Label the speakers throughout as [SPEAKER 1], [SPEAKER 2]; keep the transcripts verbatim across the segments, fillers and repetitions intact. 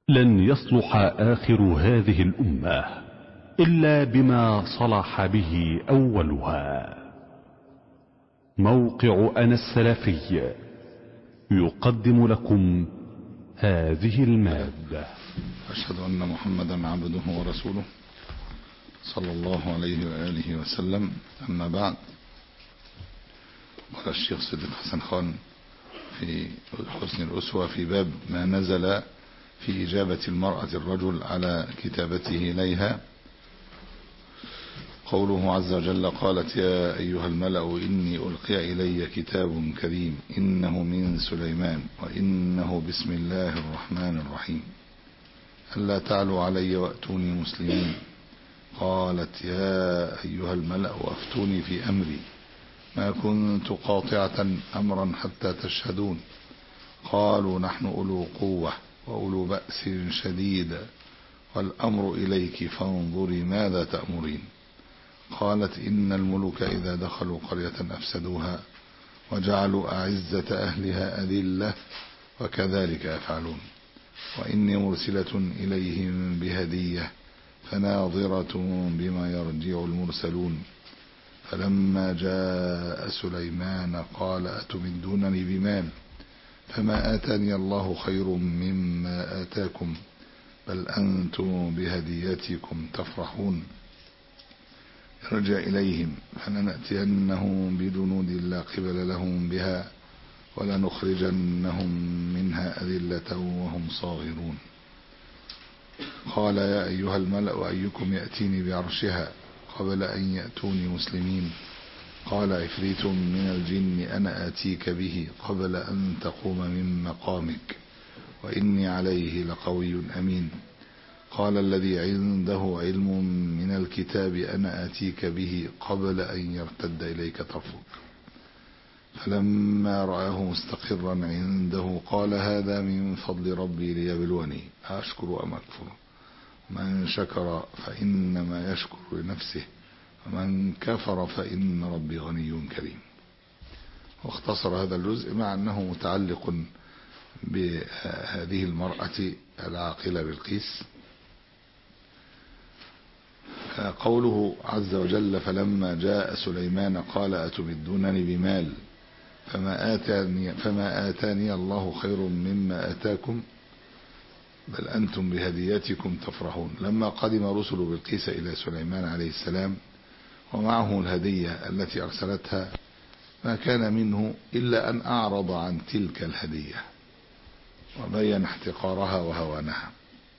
[SPEAKER 1] لن يصلح آخر هذه الأمة إلا بما صلح به أولها. موقع أنا السلفي يقدم لكم هذه المادة.
[SPEAKER 2] أشهد أن محمدا عبده ورسوله صلى الله عليه وآله وسلم. أما بعد، قال الشيخ صديق حسن خان في حسن الأسوة في باب ما نزل في إجابة المرأة الرجل على كتابته إليها، قوله عز وجل: قالت يا أيها الملأ إني ألقي إلي كتاب كريم إنه من سليمان وإنه بسم الله الرحمن الرحيم ألا تعلوا علي وأتوني مسلمين. قالت يا أيها الملأ أفتوني في أمري ما كنت قاطعة أمرا حتى تشهدون. قالوا نحن أولو قوة وأولو بأس شديد والأمر إليك فانظري ماذا تأمرين. قالت إن الملوك إذا دخلوا قرية أفسدوها وجعلوا أعزة أهلها أذلة وكذلك يفعلون وإني مرسلة إليهم بهدية فناظرة بما يرجع المرسلون. فلما جاء سليمان قال أتمدونني بمال فما آتاني الله خير مما آتاكم بل أنتم بهديتكم تفرحون. ارجع إليهم فلنأتينهم بجنود لا قبل لهم بها ولنخرجنهم منها أذلة وهم صاغرون. قال يا أيها الملأ أيكم يأتيني بعرشها قبل أن يأتوني مسلمين. قال عفريت من الجن أنا آتيك به قبل أن تقوم من مقامك وإني عليه لقوي أمين. قال الذي عنده علم من الكتاب أنا آتيك به قبل أن يرتد إليك طرفك. فلما رآه مستقرا عنده قال هذا من فضل ربي ليبلوني أشكر أم أكفر. من شكر فإنما يشكر لنفسه ومن كفر فإن ربي غني كريم. واختصر هذا الجزء مع أنه متعلق بهذه المرأة العاقلة بلقيس. قوله عز وجل فلما جاء سليمان قال أتمدونني بمال فما آتاني, فما آتاني الله خير مما آتاكم بل أنتم بهديتكم تفرحون. لما قدم رسل بلقيس إلى سليمان عليه السلام ومعه الهدية التي أرسلتها ما كان منه إلا أن أعرض عن تلك الهدية وبين احتقارها وهوانها.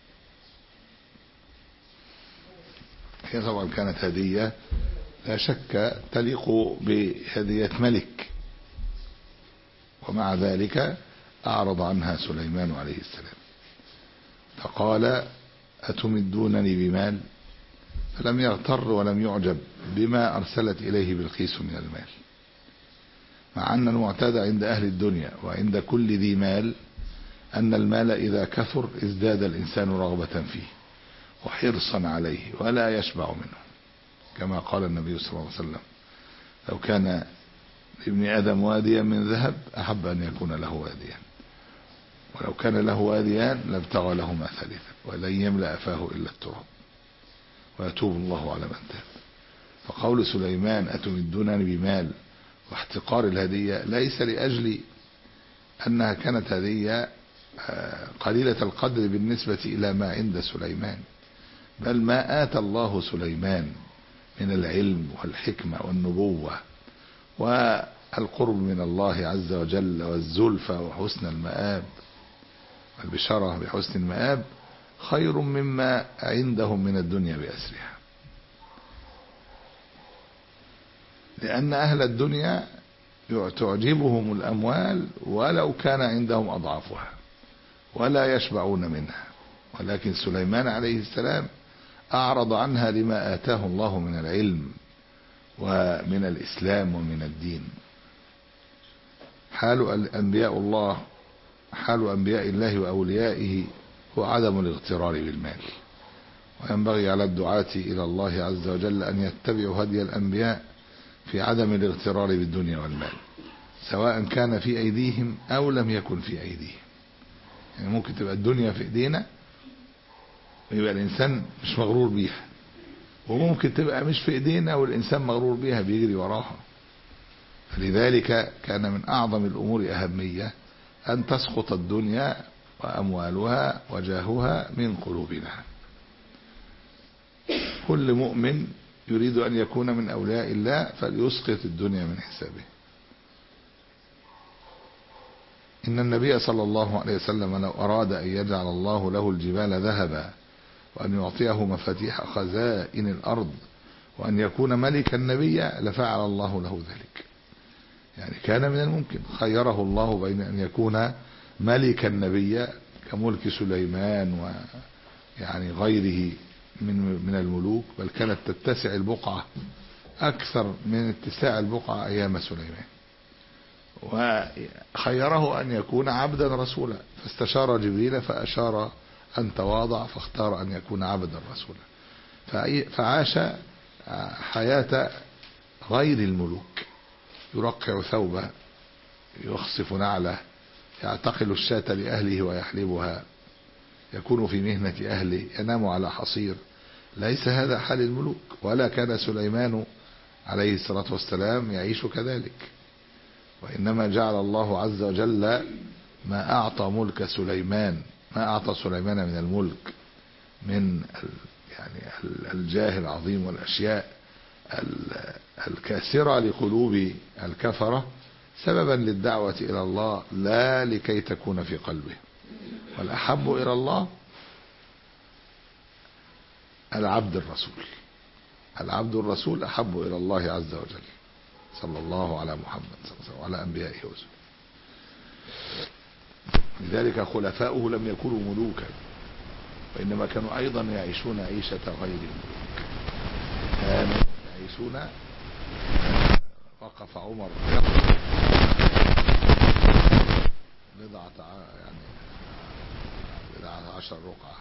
[SPEAKER 2] هي طبعا كانت هدية لا شك تليق بهدية ملك، ومع ذلك أعرض عنها سليمان عليه السلام فقال أتمدونني بمال، فلم يغتر ولم يعجب بما أرسلت إليه بلقيس من المال، مع أن المعتاد عند أهل الدنيا وعند كل ذي مال أن المال إذا كثر ازداد الإنسان رغبة فيه وحرصا عليه ولا يشبع منه، كما قال النبي صلى الله عليه وسلم لو كان لابن آدم واديا من ذهب أحب أن يكون له واديا ولو كان له واديان لابتغى لهما ثالثا ولن يملأ فاه إلا التراب ويتوب الله على من تاب. فقول سليمان أتمدونني بمال واحتقار الهدية ليس لأجل أنها كانت هدية قليلة القدر بالنسبة إلى ما عند سليمان، بل ما آتى الله سليمان من العلم والحكمة والنبوة والقرب من الله عز وجل والزلفى وحسن المآب والبشارة بحسن المآب خير مما عندهم من الدنيا بأسرها، لأن أهل الدنيا تعجبهم الأموال ولو كان عندهم أضعافها ولا يشبعون منها، ولكن سليمان عليه السلام أعرض عنها لما آتاه الله من العلم ومن الإسلام ومن الدين. حال أنبياء الله حال أنبياء الله وأوليائه هو عدم الاغترار بالمال، وينبغي على الدعاة إلى الله عز وجل أن يتبعوا هدي الأنبياء في عدم الاغترار بالدنيا والمال، سواء كان في أيديهم أو لم يكن في أيديهم. يعني ممكن تبقى الدنيا في ايدينا يبقى الإنسان مش مغرور بيها، وممكن تبقى مش في إيدينا والإنسان مغرور بيها بيجري وراها. لذلك كان من أعظم الأمور أهمية أن تسقط الدنيا وأموالها وجاهها من قلوبنا. كل مؤمن يريد أن يكون من أولياء الله فليسقط الدنيا من حسابه. إن النبي صلى الله عليه وسلم لو أراد أن يجعل الله له الجبال ذهبا وأن يعطيه مفاتيح خزائن الأرض وأن يكون ملكا نبيا لفعل الله له ذلك. يعني كان من الممكن، خيره الله بين أن يكون ملكا نبيا كملك سليمان ويعني غيره من من الملوك، بل كانت تتسع البقعة أكثر من اتساع البقعة أيام سليمان. وخيره أن يكون عبدا رسولا، فاستشار جبريل فأشار أن تواضع فاختار أن يكون عبدا رسولا، فعاش حياة غير الملوك، يرقع ثوبه، يخصف نعله، يعتقل الشاة لأهله ويحلبها، يكون في مهنة أهله، ينام على حصير. ليس هذا حال الملوك، ولا كان سليمان عليه الصلاة والسلام يعيش كذلك، وإنما جعل الله عز وجل ما أعطى ملك سليمان، ما أعطى سليمان من الملك من يعني الجاه العظيم والأشياء الكاسرة لقلوب الكفرة سببا للدعوة إلى الله، لا لكي تكون في قلبه. والأحب إلى الله العبد الرسول، العبد الرسول أحب إلى الله عز وجل، صلى الله على محمد صلى الله عليه وسلم وعلى أنبيائه ورسله. لذلك خلفاؤه لم يكونوا ملوكا، وإنما كانوا أيضا يعيشون عيشة غير الملوك، كانوا يعيشون. وقف عمر بضعة يعني بضعة عشر رقعة،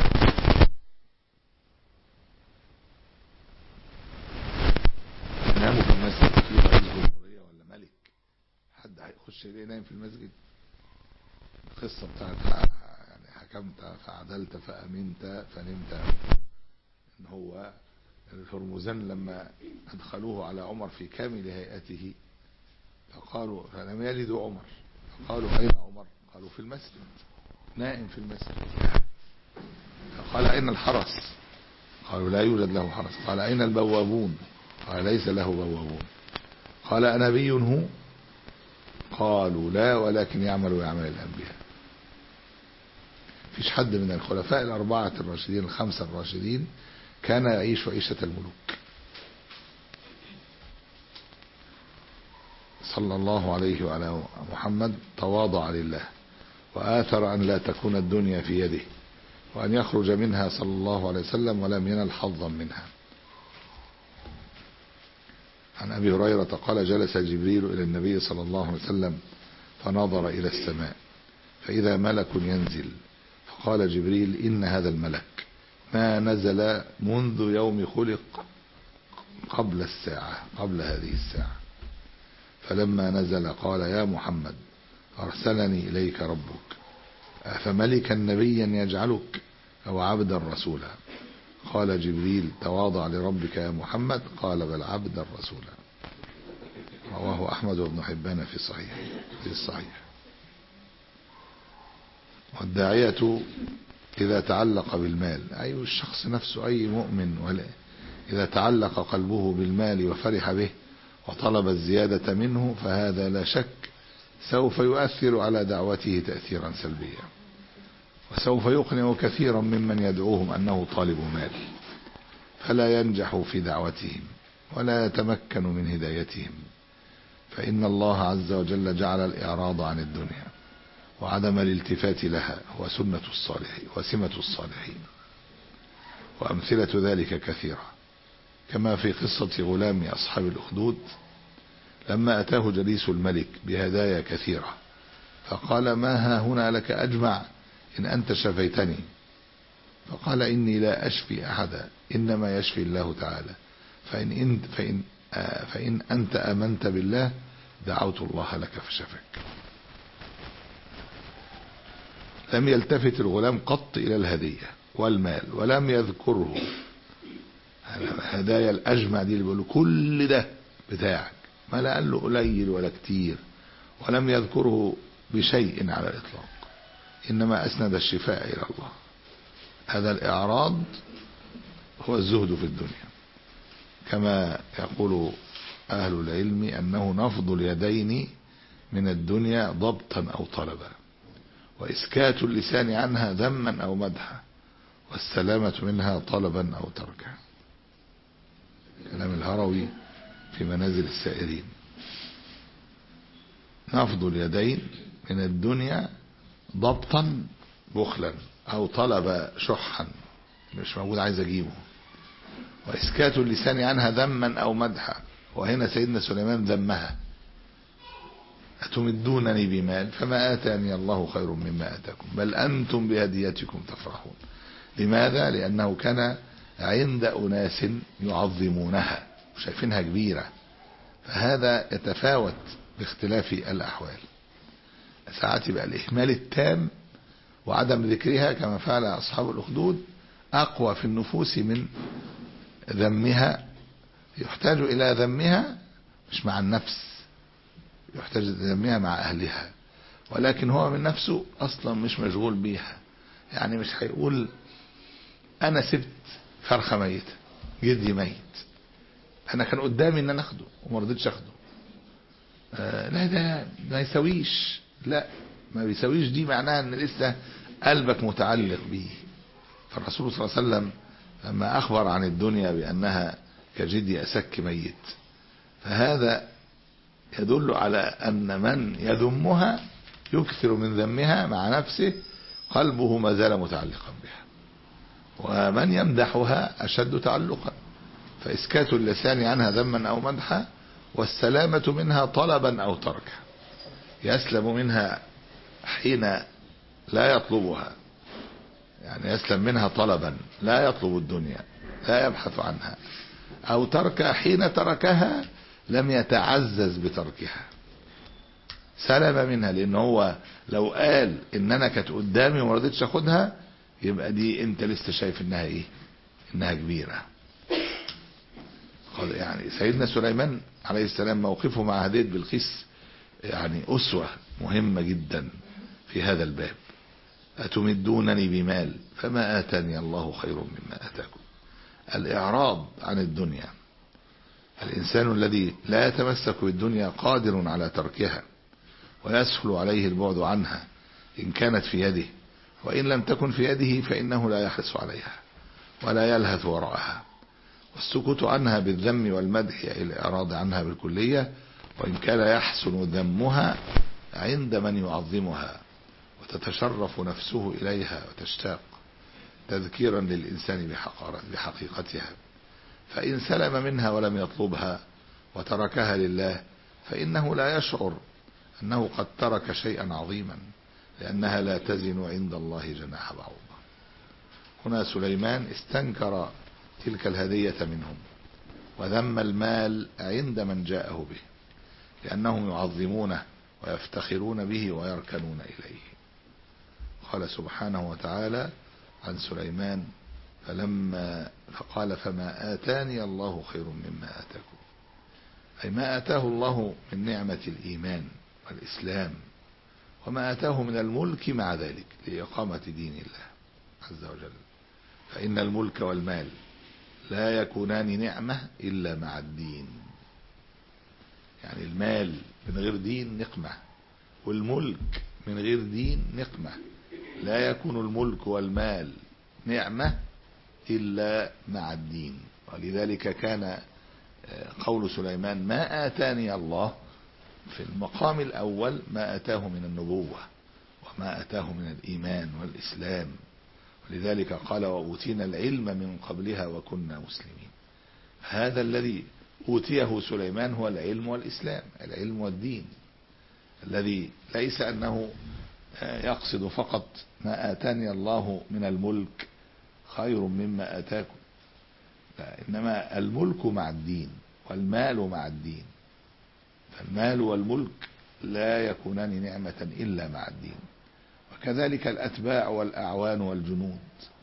[SPEAKER 2] ناموا في المسجد في رئيس جمهورية ولا ملك، حد هيخش ليه نايم في المسجد؟ القصة بتاعت يعني حكمت فعدلت فأمنت فنمت، ان هو الهرمزان لما ادخلوه على عمر في كامل هيئته فقالوا فلم يلدوا عمر، فقالوا أين عمر؟ قالوا في المسجد، نائم في المسجد. فقال أين الحرس؟ قالوا لا يوجد له حرس. قال أين البوابون؟ قال ليس له بوابون. قال أنبي هو؟ قالوا لا، ولكن يعمل ويعمل الأنبياء. فيش حد من الخلفاء الأربعة الراشدين الخمسة الراشدين كان يعيش عيشة الملوك. صلى الله عليه وعلى محمد تواضع لله، وآثر أن لا تكون الدنيا في يده، وأن يخرج منها صلى الله عليه وسلم ولم ينل حظا منها. عن أبي هريرة قال جلس جبريل إلى النبي صلى الله عليه وسلم فنظر إلى السماء فإذا ملك ينزل، فقال جبريل إن هذا الملك ما نزل منذ يوم خلق قبل الساعة، قبل هذه الساعة. فلما نزل قال يا محمد أرسلني إليك ربك أفملكا نبيا يجعلك أو عبدا رسولا؟ قال جبريل تواضع لربك يا محمد، قال بل عبدا رسولا. رواه أحمد وابن حبان في صحيح في الصحيح. والداعية إذا تعلق بالمال، أي الشخص نفسه، أي مؤمن ولا إذا تعلق قلبه بالمال وفرح به وطلب الزيادة منه، فهذا لا شك سوف يؤثر على دعوته تأثيرا سلبيا، وسوف يقنع كثيرا ممن يدعوهم أنه طالب مال، فلا ينجح في دعوتهم ولا يتمكن من هدايتهم. فإن الله عز وجل جعل الإعراض عن الدنيا وعدم الالتفات لها هو سنة الصالحين وسمة الصالحين، وأمثلة ذلك كثيرة، كما في قصة غلام أصحاب الأخدود لما أتاه جليس الملك بهدايا كثيرة فقال ما ها هنا لك أجمع إن أنت شفيتني؟ فقال إني لا أشفي أحدا إنما يشفي الله تعالى، فإن, إن فإن, آه فإن أنت آمنت بالله دعوت الله لك فشفك. لم يلتفت الغلام قط إلى الهدية والمال ولم يذكره. هدايا الأجمع دي اللي بيقولوا كل ده بتاعك، ما لا قال له قليل ولا كتير، ولم يذكره بشيء على الإطلاق، إنما أسند الشفاء إلى الله. هذا الإعراض هو الزهد في الدنيا، كما يقول أهل العلم أنه نفض اليدين من الدنيا ضبطا أو طلبا، وإسكات اللسان عنها ذما أو مدحا، والسلامة منها طلبا أو تركا. كلام الهروي في منازل السائرين. نفض اليدين من الدنيا ضبطا بخلا، أو طلب شحا مش موجود عايز أجيبه، وإسكات اللسان عنها ذما أو مدحا. وهنا سيدنا سليمان ذمها: أتمدونني بمال فما آتاني الله خير مما آتاكم بل أنتم بهديتكم تفرحون. لماذا؟ لأنه كان عند أناس يعظمونها وشايفينها كبيرة، فهذا يتفاوت باختلاف الأحوال. ساعات يبقى الإهمال التام وعدم ذكرها كما فعل أصحاب الأخدود أقوى في النفوس من ذمها. يحتاج إلى ذمها مش مع النفس، يحتاج إلى ذمها مع أهلها، ولكن هو من نفسه أصلا مش مشغول بيها. يعني مش هيقول أنا سبت فرخة ميتة، جدي ميت، أنا كان قدامي إن أنا أخده وما رضيتش أخده. آه لا ده ما يسويش، لا ما بيسويش، دي معناها إن لسه قلبك متعلق به. فالرسول صلى الله عليه وسلم لما أخبر عن الدنيا بأنها كجدي أسك ميت، فهذا يدل على أن من يذمها يكثر من ذمها مع نفسه قلبه ما زال متعلقا بها، ومن يمدحها أشد تعلقا. فإسكات اللسان عنها ذما أو مدحا، والسلامة منها طلبا أو تركا، يسلم منها حين لا يطلبها، يعني يسلم منها طلبا لا يطلب الدنيا لا يبحث عنها، أو ترك حين تركها لم يتعزز بتركها، سلم منها. لأن هو لو قال إن أنا كانت قدامي وما رضيتش أخدها يبقى دي أنت لسه شايف إنها إيه، إنها كبيرة. يعني سيدنا سليمان عليه السلام موقفه مع هدية بلقيس يعني أسوة مهمة جدا في هذا الباب. أتمدونني بمال فما آتاني الله خير مما آتاكم. الإعراض عن الدنيا. الإنسان الذي لا يتمسك بالدنيا قادر على تركها، ويسهل عليه البعد عنها إن كانت في يده، وإن لم تكن في يده فإنه لا يحرص عليها ولا يلهث وراءها. والسكوت عنها بالذم والمدح أي الإعراض عنها بالكلية، وإن كان يحسن ذمها عند من يعظمها وتتشرف نفسه إليها وتشتاق، تذكيرا للإنسان بحقيقتها. فإن سلم منها ولم يطلبها وتركها لله فإنه لا يشعر أنه قد ترك شيئا عظيما، لأنها لا تزن عند الله جناح بعوضة. هنا سليمان استنكر تلك الهدية منهم وذم المال عند من جاءه به، لأنهم يعظمونه ويفتخرون به ويركنون إليه. قال سبحانه وتعالى عن سليمان: فلما فقال فما آتاني الله خير مما آتاكم، أي ما آتاه الله من نعمة الإيمان والإسلام، وما آتاه من الملك مع ذلك لإقامة دين الله عز وجل. فإن الملك والمال لا يكونان نعمة إلا مع الدين. يعني المال من غير دين نقمة، والملك من غير دين نقمة. لا يكون الملك والمال نعمة إلا مع الدين. ولذلك كان قول سليمان ما آتاني الله في المقام الأول ما آتاه من النبوة وما آتاه من الإيمان والإسلام. ولذلك قال وأوتينا العلم من قبلها وكنا مسلمين. هذا الذي أوتيه سليمان هو العلم والإسلام، العلم والدين، الذي ليس أنه يقصد فقط ما آتاني الله من الملك خير مما آتاكم، لا، إنما الملك مع الدين والمال مع الدين. فالمال والملك لا يكونان نعمة إلا مع الدين. وكذلك الأتباع والأعوان والجنود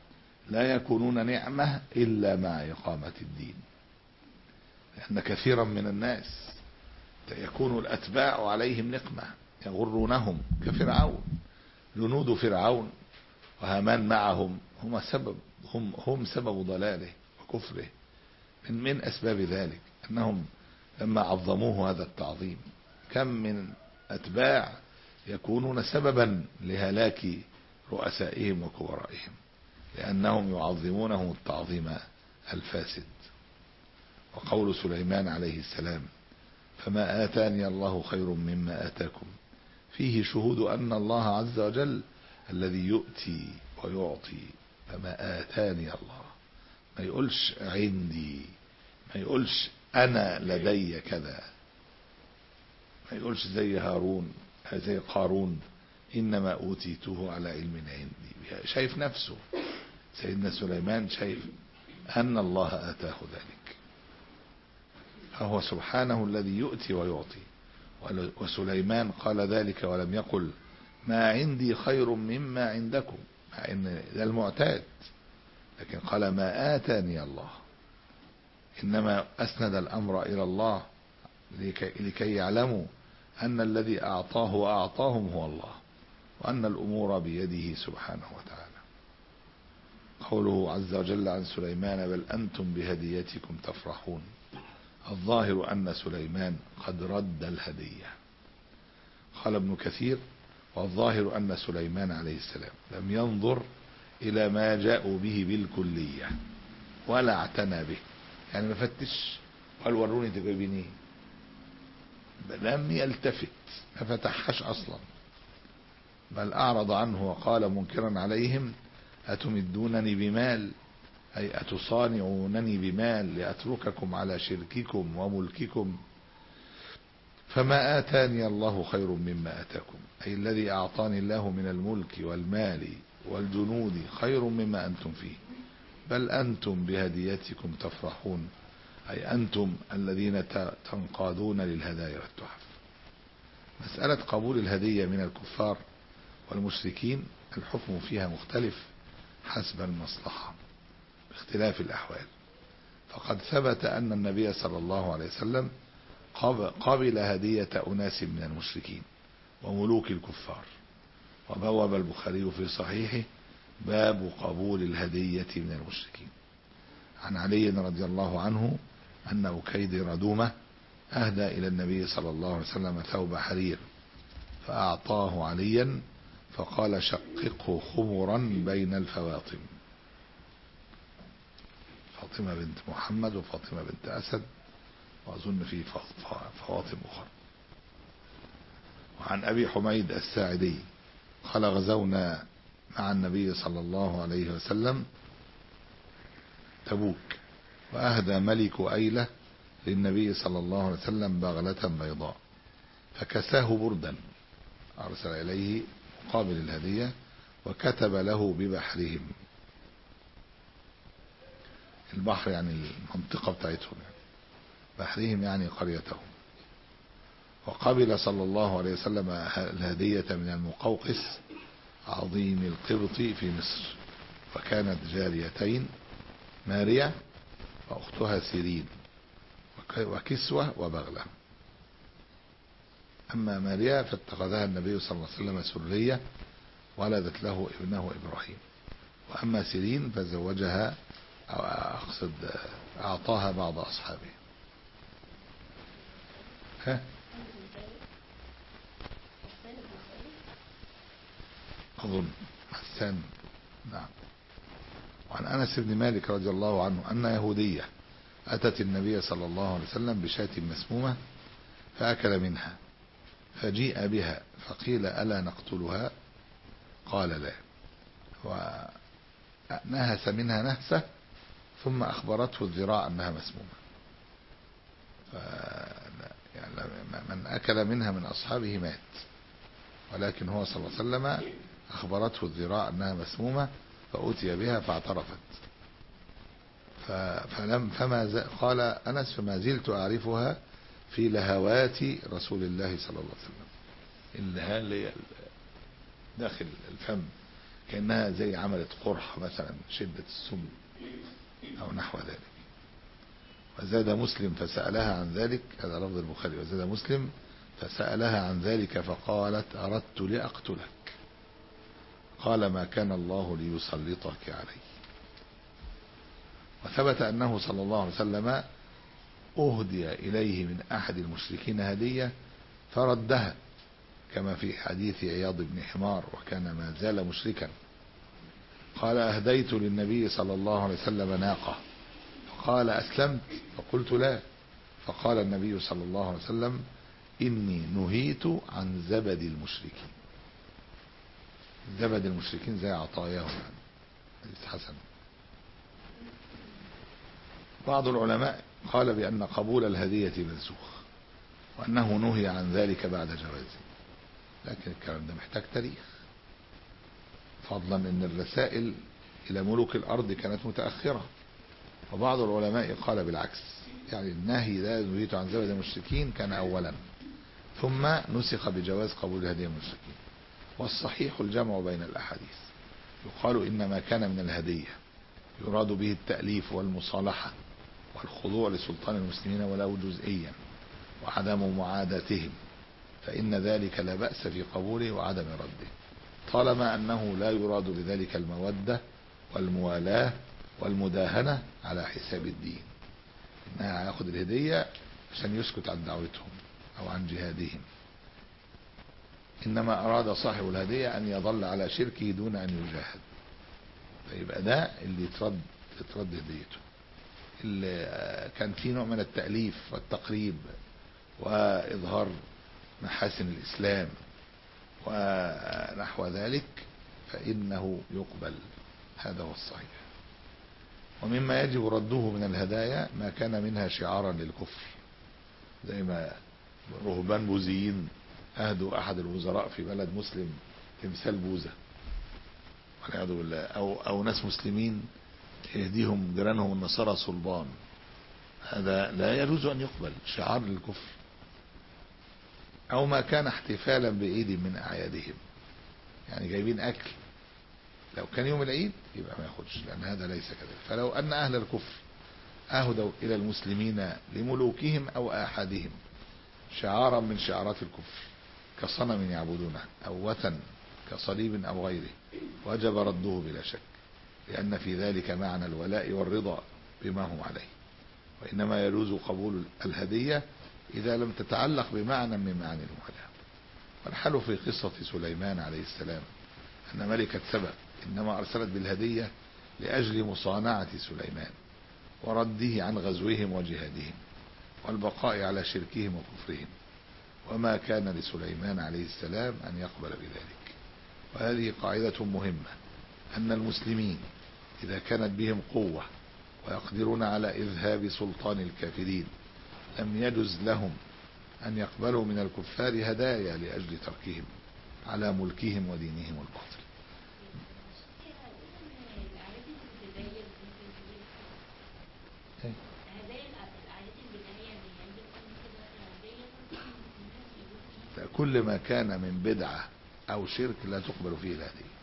[SPEAKER 2] لا يكونون نعمة إلا مع إقامة الدين، لأن كثيرا من الناس يكون الأتباع عليهم نقمة يغرونهم كفرعون. جنود فرعون وهامان معهم هم سبب هم هم سبب ضلاله وكفره. من من أسباب ذلك أنهم لما عظموه هذا التعظيم، كم من أتباع يكونون سببا لهلاك رؤسائهم وكبرائهم، لأنهم يعظمونهم التعظيم الفاسد. وقول سليمان عليه السلام: فما آتاني الله خير مما آتاكم، فيه شهود أن الله عز وجل الذي يؤتي ويعطي. فما آتاني الله، ما يقولش عندي، ما يقولش أنا لدي كذا، ما يقولش زي هارون زي قارون إنما أوتيته على علم عندي. شايف نفسه سيدنا سليمان، شايف أن الله آتاه ذلك، فهو سبحانه الذي يؤتي ويعطي. وسليمان قال ذلك ولم يقل ما عندي خير مما عندكم، مع ان ده المعتاد، لكن قال ما آتاني الله، إنما أسند الأمر إلى الله لكي يعلموا أن الذي أعطاه وأعطاهم هو الله، وأن الأمور بيده سبحانه وتعالى. قوله عز وجل عن سليمان: بل أنتم بهديتكم تفرحون. الظاهر أن سليمان قد رد الهدية. قال ابن كثير: والظاهر أن سليمان عليه السلام لم ينظر إلى ما جاءوا به بالكلية ولا اعتنى به، يعني ما فتش قال وروني تجيبيني، لم يلتفت، ما فتحش أصلا، بل أعرض عنه وقال منكرا عليهم: أتمدونني بمال، أي أتصانعونني بمال لأترككم على شرككم وملككم؟ فما آتاني الله خير مما آتاكم، أي الذي أعطاني الله من الملك والمال والجنود خير مما أنتم فيه، بل أنتم بهديتكم تفرحون، أي أنتم الذين تنقادون للهدايا والتحف. مسألة قبول الهدية من الكفار والمشركين الحكم فيها مختلف حسب المصلحة باختلاف الأحوال. فقد ثبت أن النبي صلى الله عليه وسلم قبل هدية أناس من المشركين وملوك الكفار، وبوب البخاري في صحيحه باب قبول الهدية من المشركين. عن علي رضي الله عنه أن أكيد ردومة أهدى إلى النبي صلى الله عليه وسلم ثوب حرير فأعطاه عليا فقال: شققه خمرا بين الفواطم. فاطمة بنت محمد وفاطمة بنت أسد، وأظن في فواطم أخرى. وعن أبي حميد الساعدي قال: غزونا مع النبي صلى الله عليه وسلم تبوك، وأهدى ملك أيلة للنبي صلى الله عليه وسلم بغلة بيضاء، فكساه بردا أرسل إليه مقابل الهدية، وكتب له ببحرهم. البحر يعني المنطقة بتاعتهم، يعني بحرهم يعني قريتهم. وقبل صلى الله عليه وسلم الهدية من المقوقس عظيم القبط في مصر، وكانت جاريتين، ماريا وأختها سيرين، وكسوة وبغلة. أما ماريا فاتخذها النبي صلى الله عليه وسلم سرية، ولدت له ابنه إبراهيم. وأما سيرين فزوجها، أو أقصد أعطاها بعض أصحابه. ها أظن حسان، نعم. وعن أنس بن مالك رضي الله عنه أن يهودية أتت النبي صلى الله عليه وسلم بشاة مسمومة فأكل منها، فجيء بها فقيل: ألا نقتلها؟ قال: لا. ونهس منها نهسة ثم أخبرته الذراع أنها مسمومة. يعني من أكل منها من أصحابه مات، ولكن هو صلى الله عليه وسلم أخبرته الذراع أنها مسمومة فأتي بها فاعترفت. فلم فما قال أنس: فما زلت أعرفها في لهوات رسول الله صلى الله عليه وسلم. اللي داخل الفم كأنها زي عملت قرحة مثلا شدة السم أو نحو ذلك. وزاد مسلم فسألها عن ذلك، هذا لفظ البخاري، وزاد مسلم فسألها عن ذلك فقالت أردت لأقتلك، قال ما كان الله ليسلطك علي. وثبت أنه صلى الله عليه وسلم أهدي إليه من أحد المشركين هدية فردها، كما في حديث عياض بن حمار وكان ما زال مشركا، قال أهديت للنبي صلى الله عليه وسلم ناقة فقال أسلمت فقلت لا، فقال النبي صلى الله عليه وسلم إني نهيت عن زبد المشركين. زبد المشركين زي عطاياهم يعني. حديث حسن. بعض العلماء قال بأن قبول الهدية منسوخ وأنه نهي عن ذلك بعد جوازه، لكن الكلام ده محتاج تاريخ، فضلا أن الرسائل إلى ملوك الأرض كانت متأخرة. وبعض العلماء قال بالعكس، يعني النهي لا نهيت عن زبد المشركين كان أولا ثم نسخ بجواز قبول الهدية من المشركين. والصحيح الجمع بين الأحاديث. يقال إنما كان من الهدية يراد به التأليف والمصالحة والخضوع لسلطان المسلمين ولو جزئيا وعدم معاداتهم، فإن ذلك لا بأس في قبوله وعدم رده، طالما أنه لا يراد بذلك المودة والموالاة والمداهنة على حساب الدين، إنها هياخد الهدية عشان يسكت عن دعوتهم أو عن جهادهم، إنما أراد صاحب الهدية أن يظل على شركه دون أن يجاهد، فيبقى ده اللي يترد يترد هديته. اللي كان فيه نوع من التأليف والتقريب وإظهار محاسن الإسلام ونحو ذلك فإنه يقبل، هذا هو الصحيح. ومما يجب رده من الهدايا ما كان منها شعارا للكفر، زي ما رهبان بوذيين أهدوا أحد الوزراء في بلد مسلم تمثال بوذا والعياذ بالله، أو, أو ناس مسلمين يهديهم جيرانهم النصارى صلبان، هذا لا يجوز أن يقبل، شعار للكفر. أو ما كان احتفالا بعيد من أعيادهم، يعني جايبين أكل لو كان يوم العيد يبقى ما ياخدش، لأن هذا ليس كذلك. فلو أن أهل الكفر أهدوا إلى المسلمين لملوكهم أو آحادهم شعارا من شعارات الكفر كصنم يعبدونه أو وثن كصليب أو غيره وجب رده بلا شك، لأن في ذلك معنى الولاء والرضا بما هم عليه. وإنما يجوز قبول الهدية إذا لم تتعلق بمعنى من معاني الولاء. والحال في قصة سليمان عليه السلام أن ملكة سبأ إنما أرسلت بالهدية لأجل مصانعة سليمان ورده عن غزوهم وجهادهم والبقاء على شركهم وكفرهم، وما كان لسليمان عليه السلام أن يقبل بذلك. وهذه قاعدة مهمة، أن المسلمين إذا كانت بهم قوة ويقدرون على إذهاب سلطان الكافرين لم يجز لهم أن يقبلوا من الكفار هدايا لأجل تركهم على ملكهم ودينهم الباطل. كل ما كان من بدعة أو شرك لا تقبل فيه الهدية.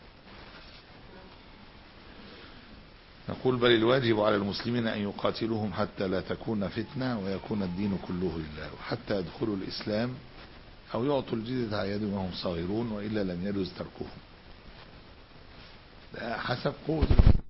[SPEAKER 2] نقول بل الواجب على المسلمين أن يقاتلوهم حتى لا تكون فتنة ويكون الدين كله لله، وحتى يدخلوا الإسلام أو يعطوا الجزية على يد وهم صاغرون، وإلا لم يجوز تركهم. ده حسب قوة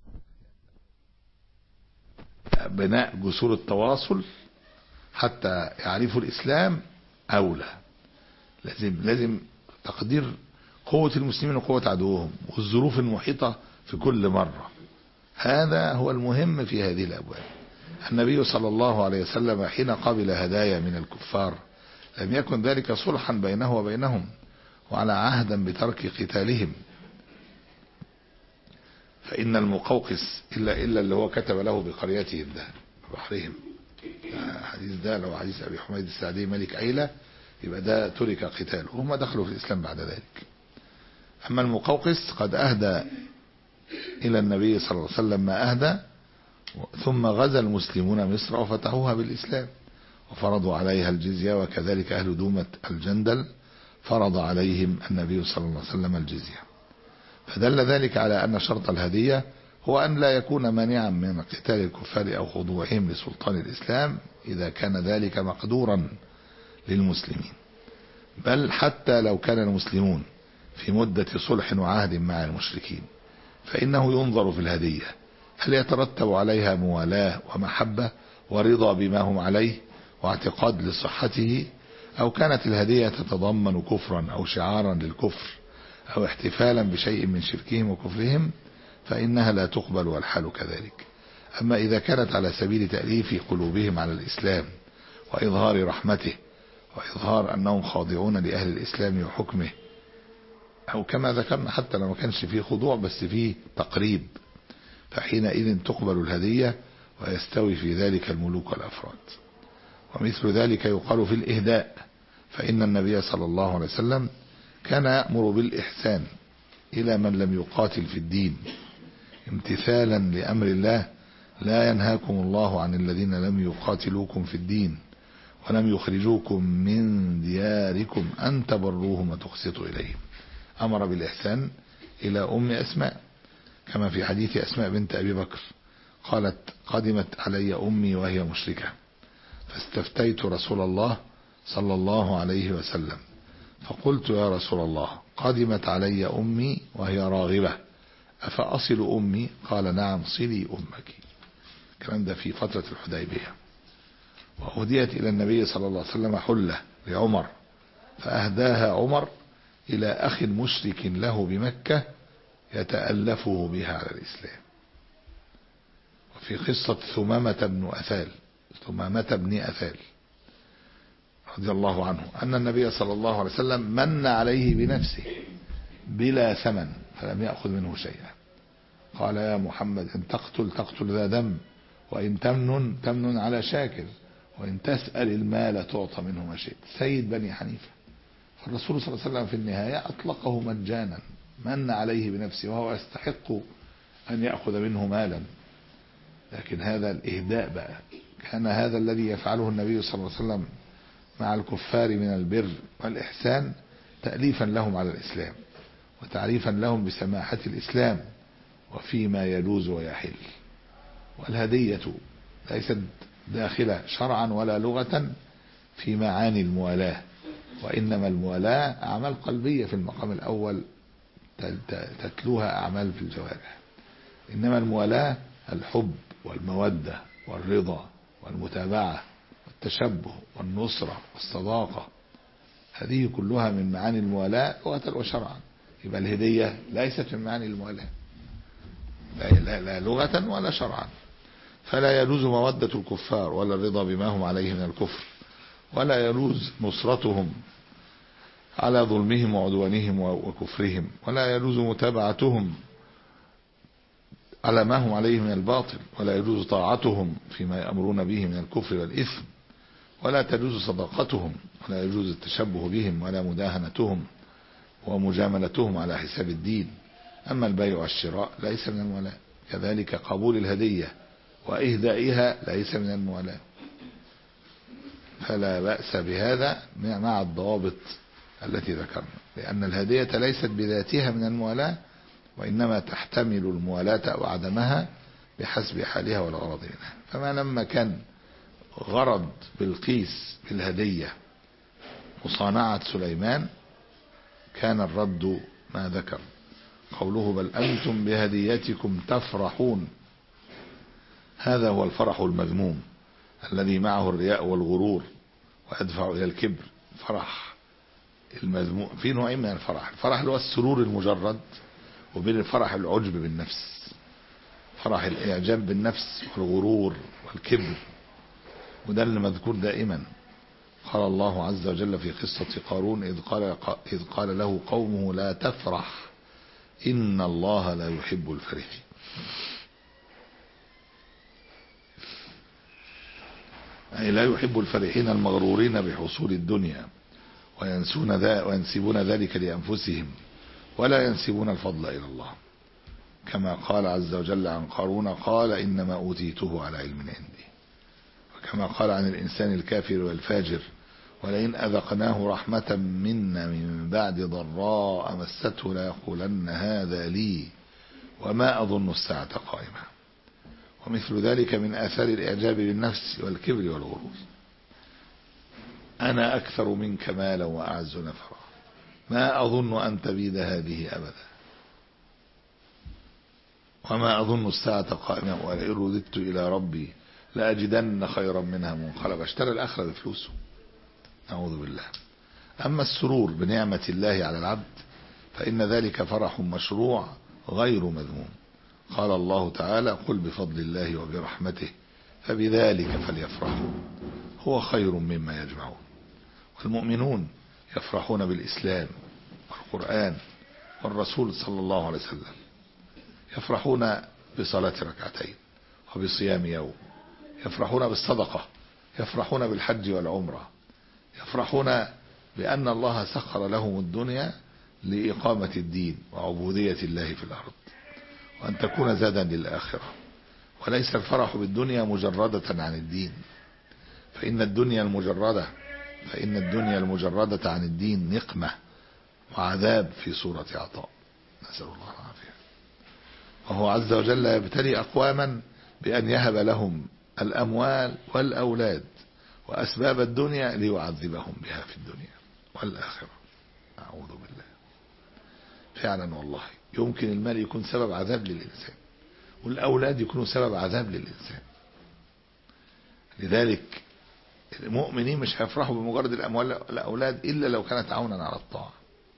[SPEAKER 2] بناء جسور التواصل حتى يعرفوا الإسلام أولى. لازم لازم تقدير قوة المسلمين وقوة عدوهم والظروف المحيطة في كل مرة، هذا هو المهم في هذه الأبواب. النبي صلى الله عليه وسلم حين قبل هدايا من الكفار لم يكن ذلك صلحا بينه وبينهم وعلى عهدا بترك قتالهم، فإن المقوقس إلا إلا اللي هو كتب له بقريتهم ده بحرهم، حديث ده لو حديث أبي حميد السعدي ملك عيلة يبقى ده ترك قتاله، هم دخلوا في الإسلام بعد ذلك. أما المقوقس قد أهدى إلى النبي صلى الله عليه وسلم ما أهدى، ثم غزا المسلمون مصر وفتحوها بالإسلام وفرضوا عليها الجزية، وكذلك أهل دومة الجندل فرض عليهم النبي صلى الله عليه وسلم الجزية. فدل ذلك على أن شرط الهدية هو أن لا يكون مانعا من قتال الكفار أو خضوعهم لسلطان الإسلام إذا كان ذلك مقدورا للمسلمين، بل حتى لو كان المسلمون في مدة صلح وعهد مع المشركين فإنه ينظر في الهدية هل يترتب عليها موالاة ومحبة ورضا بما هم عليه واعتقاد لصحته، أو كانت الهدية تتضمن كفرا أو شعارا للكفر أو احتفالا بشيء من شركهم وكفرهم فإنها لا تقبل والحال كذلك. أما إذا كانت على سبيل تأليف قلوبهم على الإسلام وإظهار رحمته وإظهار أنهم خاضعون لأهل الإسلام وحكمه، أو كما ذكرنا حتى لو ما كانش فيه خضوع بس فيه تقريب، فحينئذ تقبل الهدية ويستوي في ذلك الملوك والأفراد. ومثل ذلك يقال في الإهداء، فإن النبي صلى الله عليه وسلم كان يأمر بالإحسان إلى من لم يقاتل في الدين امتثالا لأمر الله: لا ينهاكم الله عن الذين لم يقاتلوكم في الدين ولم يخرجوكم من دياركم أن تبروهم وتقسطوا إليهم. أمر بالإحسان إلى أم أسماء كما في حديث أسماء بنت أبي بكر قالت: قدمت علي أمي وهي مشركة فاستفتيت رسول الله صلى الله عليه وسلم فقلت: يا رسول الله، قدمت علي أمي وهي راغبة أفأصل أمي؟ قال: نعم، صلي أمك. الكلام ده في فترة الحديبية. وأهديت إلى النبي صلى الله عليه وسلم حلة لعمر فأهداها عمر إلى أخ مشرك له بمكة يتألفه بها على الإسلام. وفي قصة ثمامة بن أثال ثمامة بن أثال رضي الله عنه أن النبي صلى الله عليه وسلم من عليه بنفسه بلا ثمن فلم يأخذ منه شيئا. قال: يا محمد، إن تقتل تقتل ذا دم، وإن تمنن تمنن على شاكر، وإن تسأل المال تعطى منه ما شئت. سيد بني حنيفة. فالرسول صلى الله عليه وسلم في النهاية أطلقه مجانا، من عليه بنفسه وهو يستحق أن يأخذ منه مالا. لكن هذا الإهداء بقى كان هذا الذي يفعله النبي صلى الله عليه وسلم مع الكفار من البر والإحسان تأليفا لهم على الإسلام وتعريفا لهم بسماحة الإسلام وفيما يجوز ويحل. والهدية ليست داخلة شرعا ولا لغة في معاني الموالاة، وإنما الموالاة أعمال قلبية في المقام الأول تتلوها أعمال في الجوارح، إنما الموالاة الحب والمودة والرضا والمتابعة والتشبه والنصرة والصداقة، هذه كلها من معاني الموالاة لغة وشرعا. يبقى الهدية ليست من معاني الموالاة لا, لا, لا لغة ولا شرعا. فلا يجوز مودة الكفار ولا الرضا بما هم عليه من الكفر، ولا يجوز نصرتهم على ظلمهم وعدوانهم وكفرهم، ولا يجوز متابعتهم على ما هم عليه من الباطل، ولا يجوز طاعتهم فيما يأمرون به من الكفر والإثم، ولا تجوز صداقتهم، ولا يجوز التشبه بهم ولا مداهنتهم ومجاملتهم على حساب الدين. أما البيع والشراء ليس من الموالاة، كذلك قبول الهدية وإهدائها ليس من الموالاة. فلا بأس بهذا مع الضوابط التي ذكرنا، لأن الهدية ليست بذاتها من الموالاة، وإنما تحتمل الموالاة أو عدمها بحسب حالها والغرض منها. فما لما كان غرض بالقيس بالهدية مصانعة سليمان كان الرد ما ذكر قوله: بل أنتم بهديتكم تفرحون. هذا هو الفرح المذموم الذي معه الرياء والغرور ويدفع إلى الكبر. فرح المذموم في نوعين من الفرح: الفرح اللي هو السرور المجرد، وبين الفرح العجب بالنفس، فرح الإعجاب بالنفس والغرور والكبر، وده اللي مذكور دائما. قال الله عز وجل في قصة قارون إذ قال, إذ قال له قومه: لا تفرح إن الله لا يحب الفرحين. أي لا يحب الفرحين المغرورين بحصول الدنيا وينسون ذا وينسبون ذلك لأنفسهم ولا ينسبون الفضل إلى الله، كما قال عز وجل عن قارون: قال إنما أوتيته على علم عندي. وكما قال عن الإنسان الكافر والفاجر: ولئن أذقناه رحمة منا من بعد ضراء مسته ليقولن هذا لي وما أظن الساعة قائمة. ومثل ذلك من آثار الإعجاب بالنفس والكبر والغرور. أنا أكثر منك مالا وأعز نفرا ما أظن أن تبيد هذه أبدا وما أظن الساعة قائمة ولئن رددت إلى ربي لأجدن خيرا منها منقلبا. اشترى الآخرة بفلوسه، أعوذ بالله. أما السرور بنعمة الله على العبد فإن ذلك فرح مشروع غير مذموم. قال الله تعالى قل بفضل الله وبرحمته فبذلك فليفرحوا هو خير مما يجمعون. والمؤمنون يفرحون بالإسلام والقرآن والرسول صلى الله عليه وسلم، يفرحون بصلاة ركعتين وبصيام يوم، يفرحون بالصدقة، يفرحون بالحج والعمرة، يفرحون بأن الله سخر لهم الدنيا لإقامة الدين وعبودية الله في الأرض وأن تكون زادا للآخرة. وليس الفرح بالدنيا مجردة عن الدين، فإن الدنيا المجردة فإن الدنيا المجردة عن الدين نقمة وعذاب في صورة عطاء، نسأل الله العافية. وهو عز وجل يبتلي أقواما بأن يهب لهم الأموال والأولاد وأسباب الدنيا ليعذبهم بها في الدنيا والآخرة، أعوذ بالله. فعلا والله يمكن المال يكون سبب عذاب للإنسان والأولاد يكونوا سبب عذاب للإنسان. لذلك المؤمنين مش هيفرحوا بمجرد الأموال والأولاد إلا لو كانت عونا على الطاعة.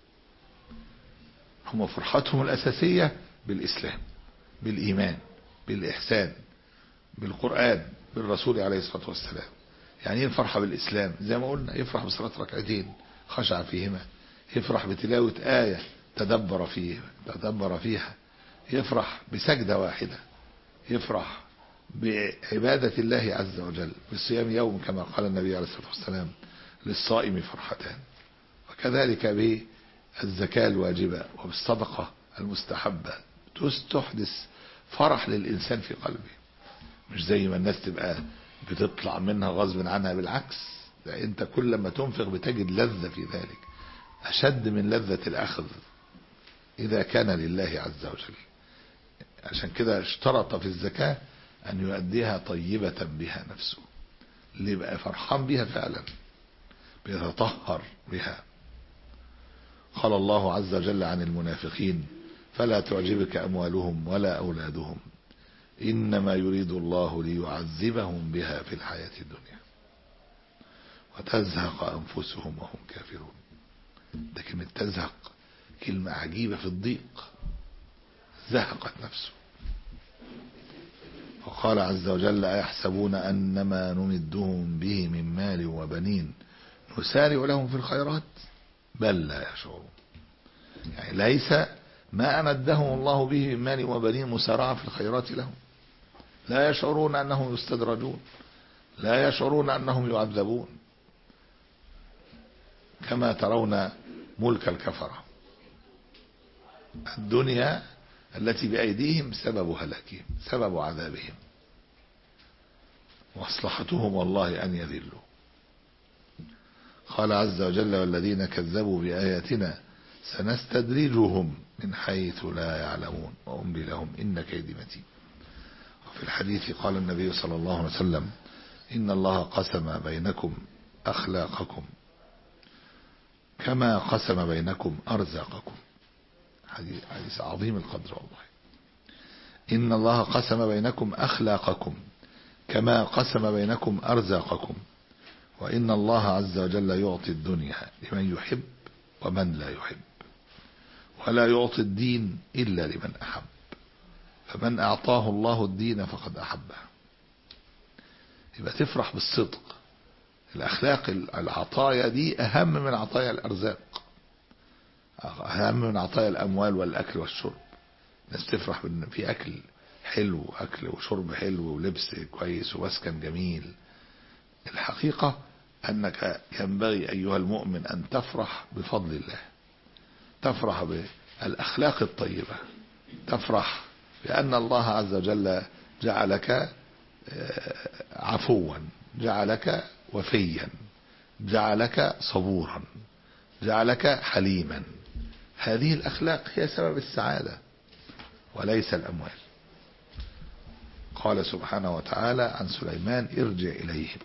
[SPEAKER 2] هم فرحتهم الأساسية بالإسلام، بالإيمان، بالإحسان، بالقرآن، بالرسول عليه الصلاة والسلام. يعني ايه الفرحة بالإسلام؟ زي ما قلنا يفرح بصلاة ركعتين خشع فيهما، يفرح بتلاوة آية تدبر فيها تدبر فيها يفرح بسجدة واحدة، يفرح بعبادة الله عز وجل، بالصيام يوم كما قال النبي عليه الصلاة والسلام للصائم فرحتان. وكذلك بالزكاة الواجبة وبالصدقة المستحبة تحدث فرح للإنسان في قلبه، مش زي ما الناس تبقى بتطلع منها غصب عنها. بالعكس، ده انت كل ما تنفق بتجد لذة في ذلك أشد من لذة الأخذ إذا كان لله عز وجل. عشان كده اشترط في الزكاة أن يؤديها طيبة بها نفسه، اللي يبقى فرحان بها فعلا بيتطهر بها. قال الله عز وجل عن المنافقين فلا تعجبك أموالهم ولا أولادهم إنما يريد الله ليعذبهم بها في الحياة الدنيا وتزهق أنفسهم وهم كافرون. ده كلمة تزهق كلمة عجيبة في الضيق، زهقت نفسه. وقال عز وجل أيحسبون أنما نمدهم به من مال وبنين نسارع لهم في الخيرات بل لا يشعرون. يعني ليس ما أمدهم الله به من مال وبنين مسارعة في الخيرات لهم، لا يشعرون أنهم يستدرجون، لا يشعرون أنهم يعذبون. كما ترون ملك الكفرة، الدنيا التي بأيديهم سبب هلاكهم، سبب عذابهم، مصلحتهم والله أن يذلوا. قال عز وجل والذين كذبوا بآياتنا سنستدرجهم من حيث لا يعلمون وأملي لهم إن كيدي متين. وفي الحديث قال النبي صلى الله عليه وسلم إن الله قسم بينكم أخلاقكم كما قسم بينكم أرزاقكم. حديث عظيم القدر والله. إن الله قسم بينكم أخلاقكم كما قسم بينكم أرزاقكم وإن الله عز وجل يعطي الدنيا لمن يحب ومن لا يحب ولا يعطي الدين إلا لمن أحب فمن أعطاه الله الدين فقد أحبه. يبقى تفرح بالصدق. الأخلاق العطايا دي أهم من عطايا الأرزاق، أهم من عطايا الأموال والأكل والشرب. الناس تفرح في أكل حلو، أكل وشرب حلو ولبس كويس ومسكن جميل. الحقيقة أنك ينبغي أيها المؤمن أن تفرح بفضل الله، تفرح بالأخلاق الطيبة، تفرح بأن الله عز وجل جعلك عفوا، جعلك وفيا، جعلك صبورا، جعلك حليما. هذه الأخلاق هي سبب السعادة وليس الأموال. قال سبحانه وتعالى عن سليمان: ارجع إليهم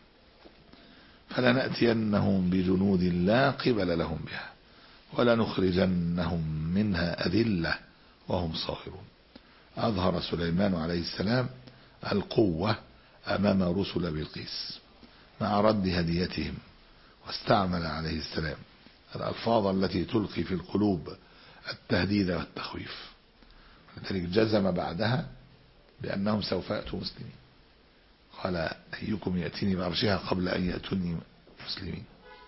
[SPEAKER 2] فلنأتينهم بجنود لا قبل لهم بها ولنخرجنهم منها أذلة وهم صاغرون. أظهر سليمان عليه السلام القوة أمام رسل بلقيس مع رد هديتهم، واستعمل عليه السلام الألفاظ التي تلقي في القلوب التهديد والتخويف، ولذلك جزم بعدها بأنهم سوف يأتوا مسلمين. قال: أيكم يأتيني بعرشها قبل أن يأتوني مسلمين.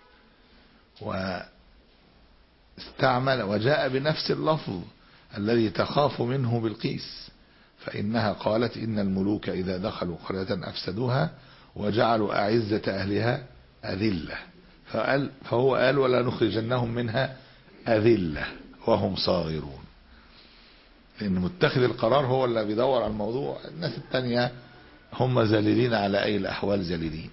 [SPEAKER 2] واستعمل وجاء بنفس اللفظ الذي تخاف منه بلقيس، فإنها قالت: إن الملوك إذا دخلوا قرية أفسدوها وجعلوا أعزة أهلها أذلة، فقال فهو قال: ولا نخرجنهم منها أذلة وهم صاغرون. لأن متخذ القرار هو اللي بيدور على الموضوع، الناس التانية هم ذليلين على أي الأحوال ذليلين.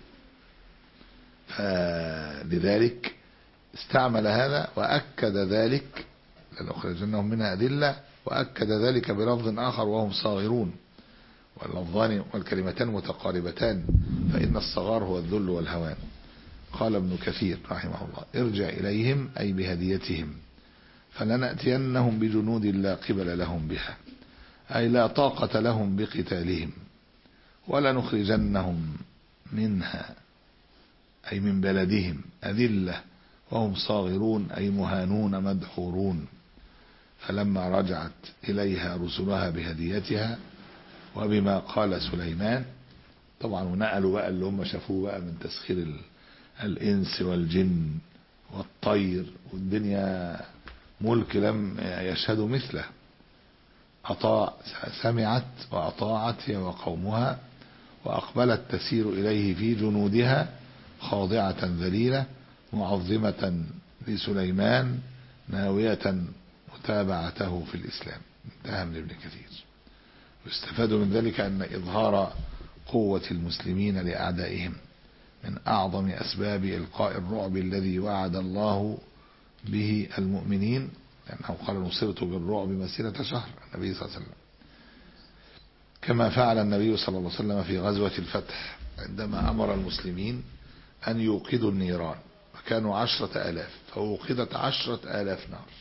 [SPEAKER 2] فلذلك استعمل هذا وأكد ذلك: لنخرجنهم منها أذلة، وأكد ذلك بلفظ آخر: وهم صاغرون. واللفظان والكلمتان متقاربتان، فإن الصغار هو الذل والهوان. قال ابن كثير رحمه الله: ارجع إليهم أي بهديتهم فلنأتينهم بجنود لا قبل لهم بها، أي لا طاقة لهم بقتالهم، ولنخرجنهم منها أي من بلدهم أذلة وهم صاغرون أي مهانون مدحورون. فلما رجعت إليها رسلها بهديتها وبما قال سليمان، طبعا ونقلوا بقى اللي هم شافوه بقى من تسخير الإنس والجن والطير والدنيا، ملك لم يشهدوا مثله. أطاع سمعت وأطاعت هي وقومها، وأقبلت تسير إليه في جنودها خاضعة ذليلة معظمة لسليمان ناوية متابعته في الإسلام. انتهى من ابن كثير. يستفاد من ذلك أن إظهار قوة المسلمين لأعدائهم من أعظم أسباب إلقاء الرعب الذي وعد الله به المؤمنين، لأنه قال: نصرت بالرعب مسيرة شهر، النبي صلى الله عليه وسلم، كما فعل النبي صلى الله عليه وسلم في غزوة الفتح عندما أمر المسلمين أن يوقدوا النيران، وكانوا عشرة آلاف، فوقدت عشرة آلاف نار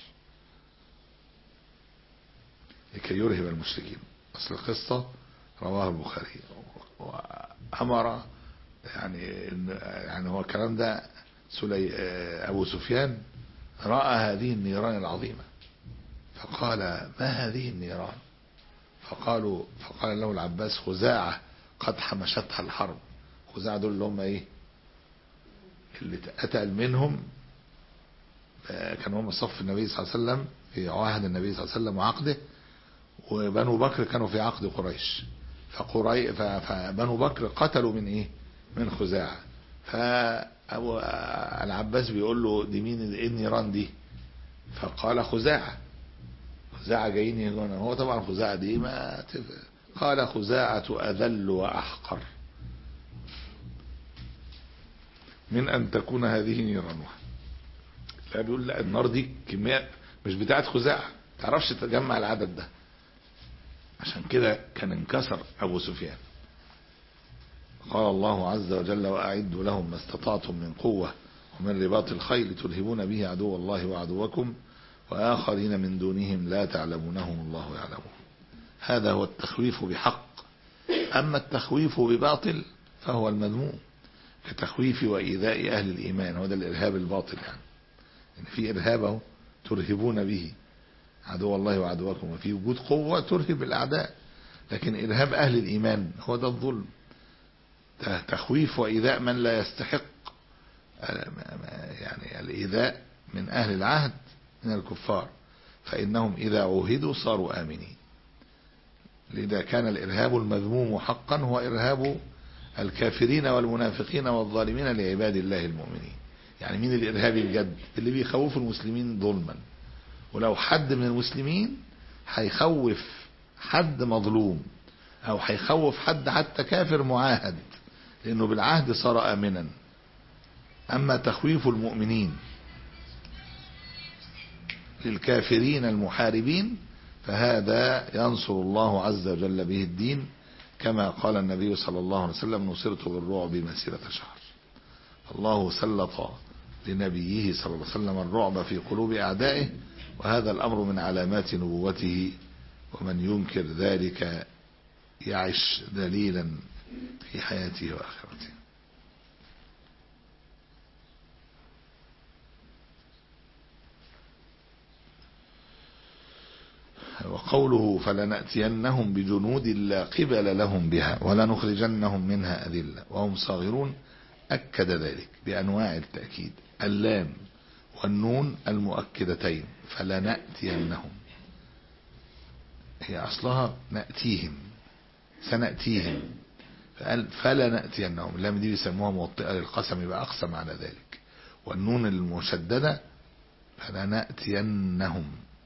[SPEAKER 2] لكي يرهب المشركين. أصل القصة رواه البخاري. وأمر يعني يعني هو الكلام ده سلي أبو سفيان رأى هذه النيران العظيمة فقال: ما هذه النيران؟ فقالوا فقال له العباس: خزاعة قد حمشتها الحرب. خزاعة دول اللي هم ايه؟ اللي اتقل منهم، كانوا هم صف النبي صلى الله عليه وسلم في عهد النبي صلى الله عليه وسلم وعقده، وبنو بكر كانوا في عقد قريش، فقري فبنو بكر قتلوا من ايه؟ من خزاعة. فأبو العباس بيقول له: دي مين؟ ايه النيران دي؟ فقال: خزاعة. خزاعة جايين يهجون. هو طبعا خزاعة دي ما تف... قال: خزاعة أذل وأحقر من أن تكون هذه نيرانها. لا بيقول: لا، النار دي كمية مش بتاعت خزاعة، تعرفش تجمع العدد ده. عشان كده كان انكسر أبو سفيان. قال الله عز وجل: وأعدوا لهم ما استطعتم من قوة ومن رباط الخيل ترهبون به عدو الله وعدوكم وآخرين من دونهم لا تعلمونهم الله يعلمون. هذا هو التخويف بحق. أما التخويف بباطل فهو المذموم، كتخويف وإيذاء أهل الإيمان، وهذا الإرهاب الباطل. يعني إن في إرهابه ترهبون به عدو الله وعدوكم، وفي وجود قوة ترهب الأعداء، لكن إرهاب أهل الإيمان هو ده الظلم. تخويف وإيذاء من لا يستحق يعني الإيذاء من أهل العهد من الكفار، فإنهم إذا عوهدوا صاروا آمنين. لذا كان الإرهاب المذموم حقا هو إرهاب الكافرين والمنافقين والظالمين لعباد الله المؤمنين. يعني مين الإرهابي الجد؟ اللي بيخوف المسلمين ظلما. ولو حد من المسلمين هيخوف حد مظلوم أو هيخوف حد حتى كافر معاهد، لأنه بالعهد صار آمنا، أما تخويف المؤمنين للكافرين المحاربين فهذا ينصر الله عز وجل به الدين، كما قال النبي صلى الله عليه وسلم: نصرت بالرعب مسيرة شهر. الله سلط لنبيه صلى الله عليه وسلم الرعب في قلوب أعدائه، وهذا الأمر من علامات نبوته، ومن ينكر ذلك يعش ذليلا في حياته وآخرته. وقوله: فلنأتينهم بجنود لا قبل لهم بها ولنخرجنهم منها أذلة وهم صاغرون، أكد ذلك بأنواع التأكيد: اللام والنون المؤكدتين، فلنأتينهم هي أصلها نأتيهم، سنأتيهم، فقال فلنأتينهم. اللام دي بيسموها موطئة للقسم، يبقى أقسم على ذلك. والنون المشددة فلنأتينهم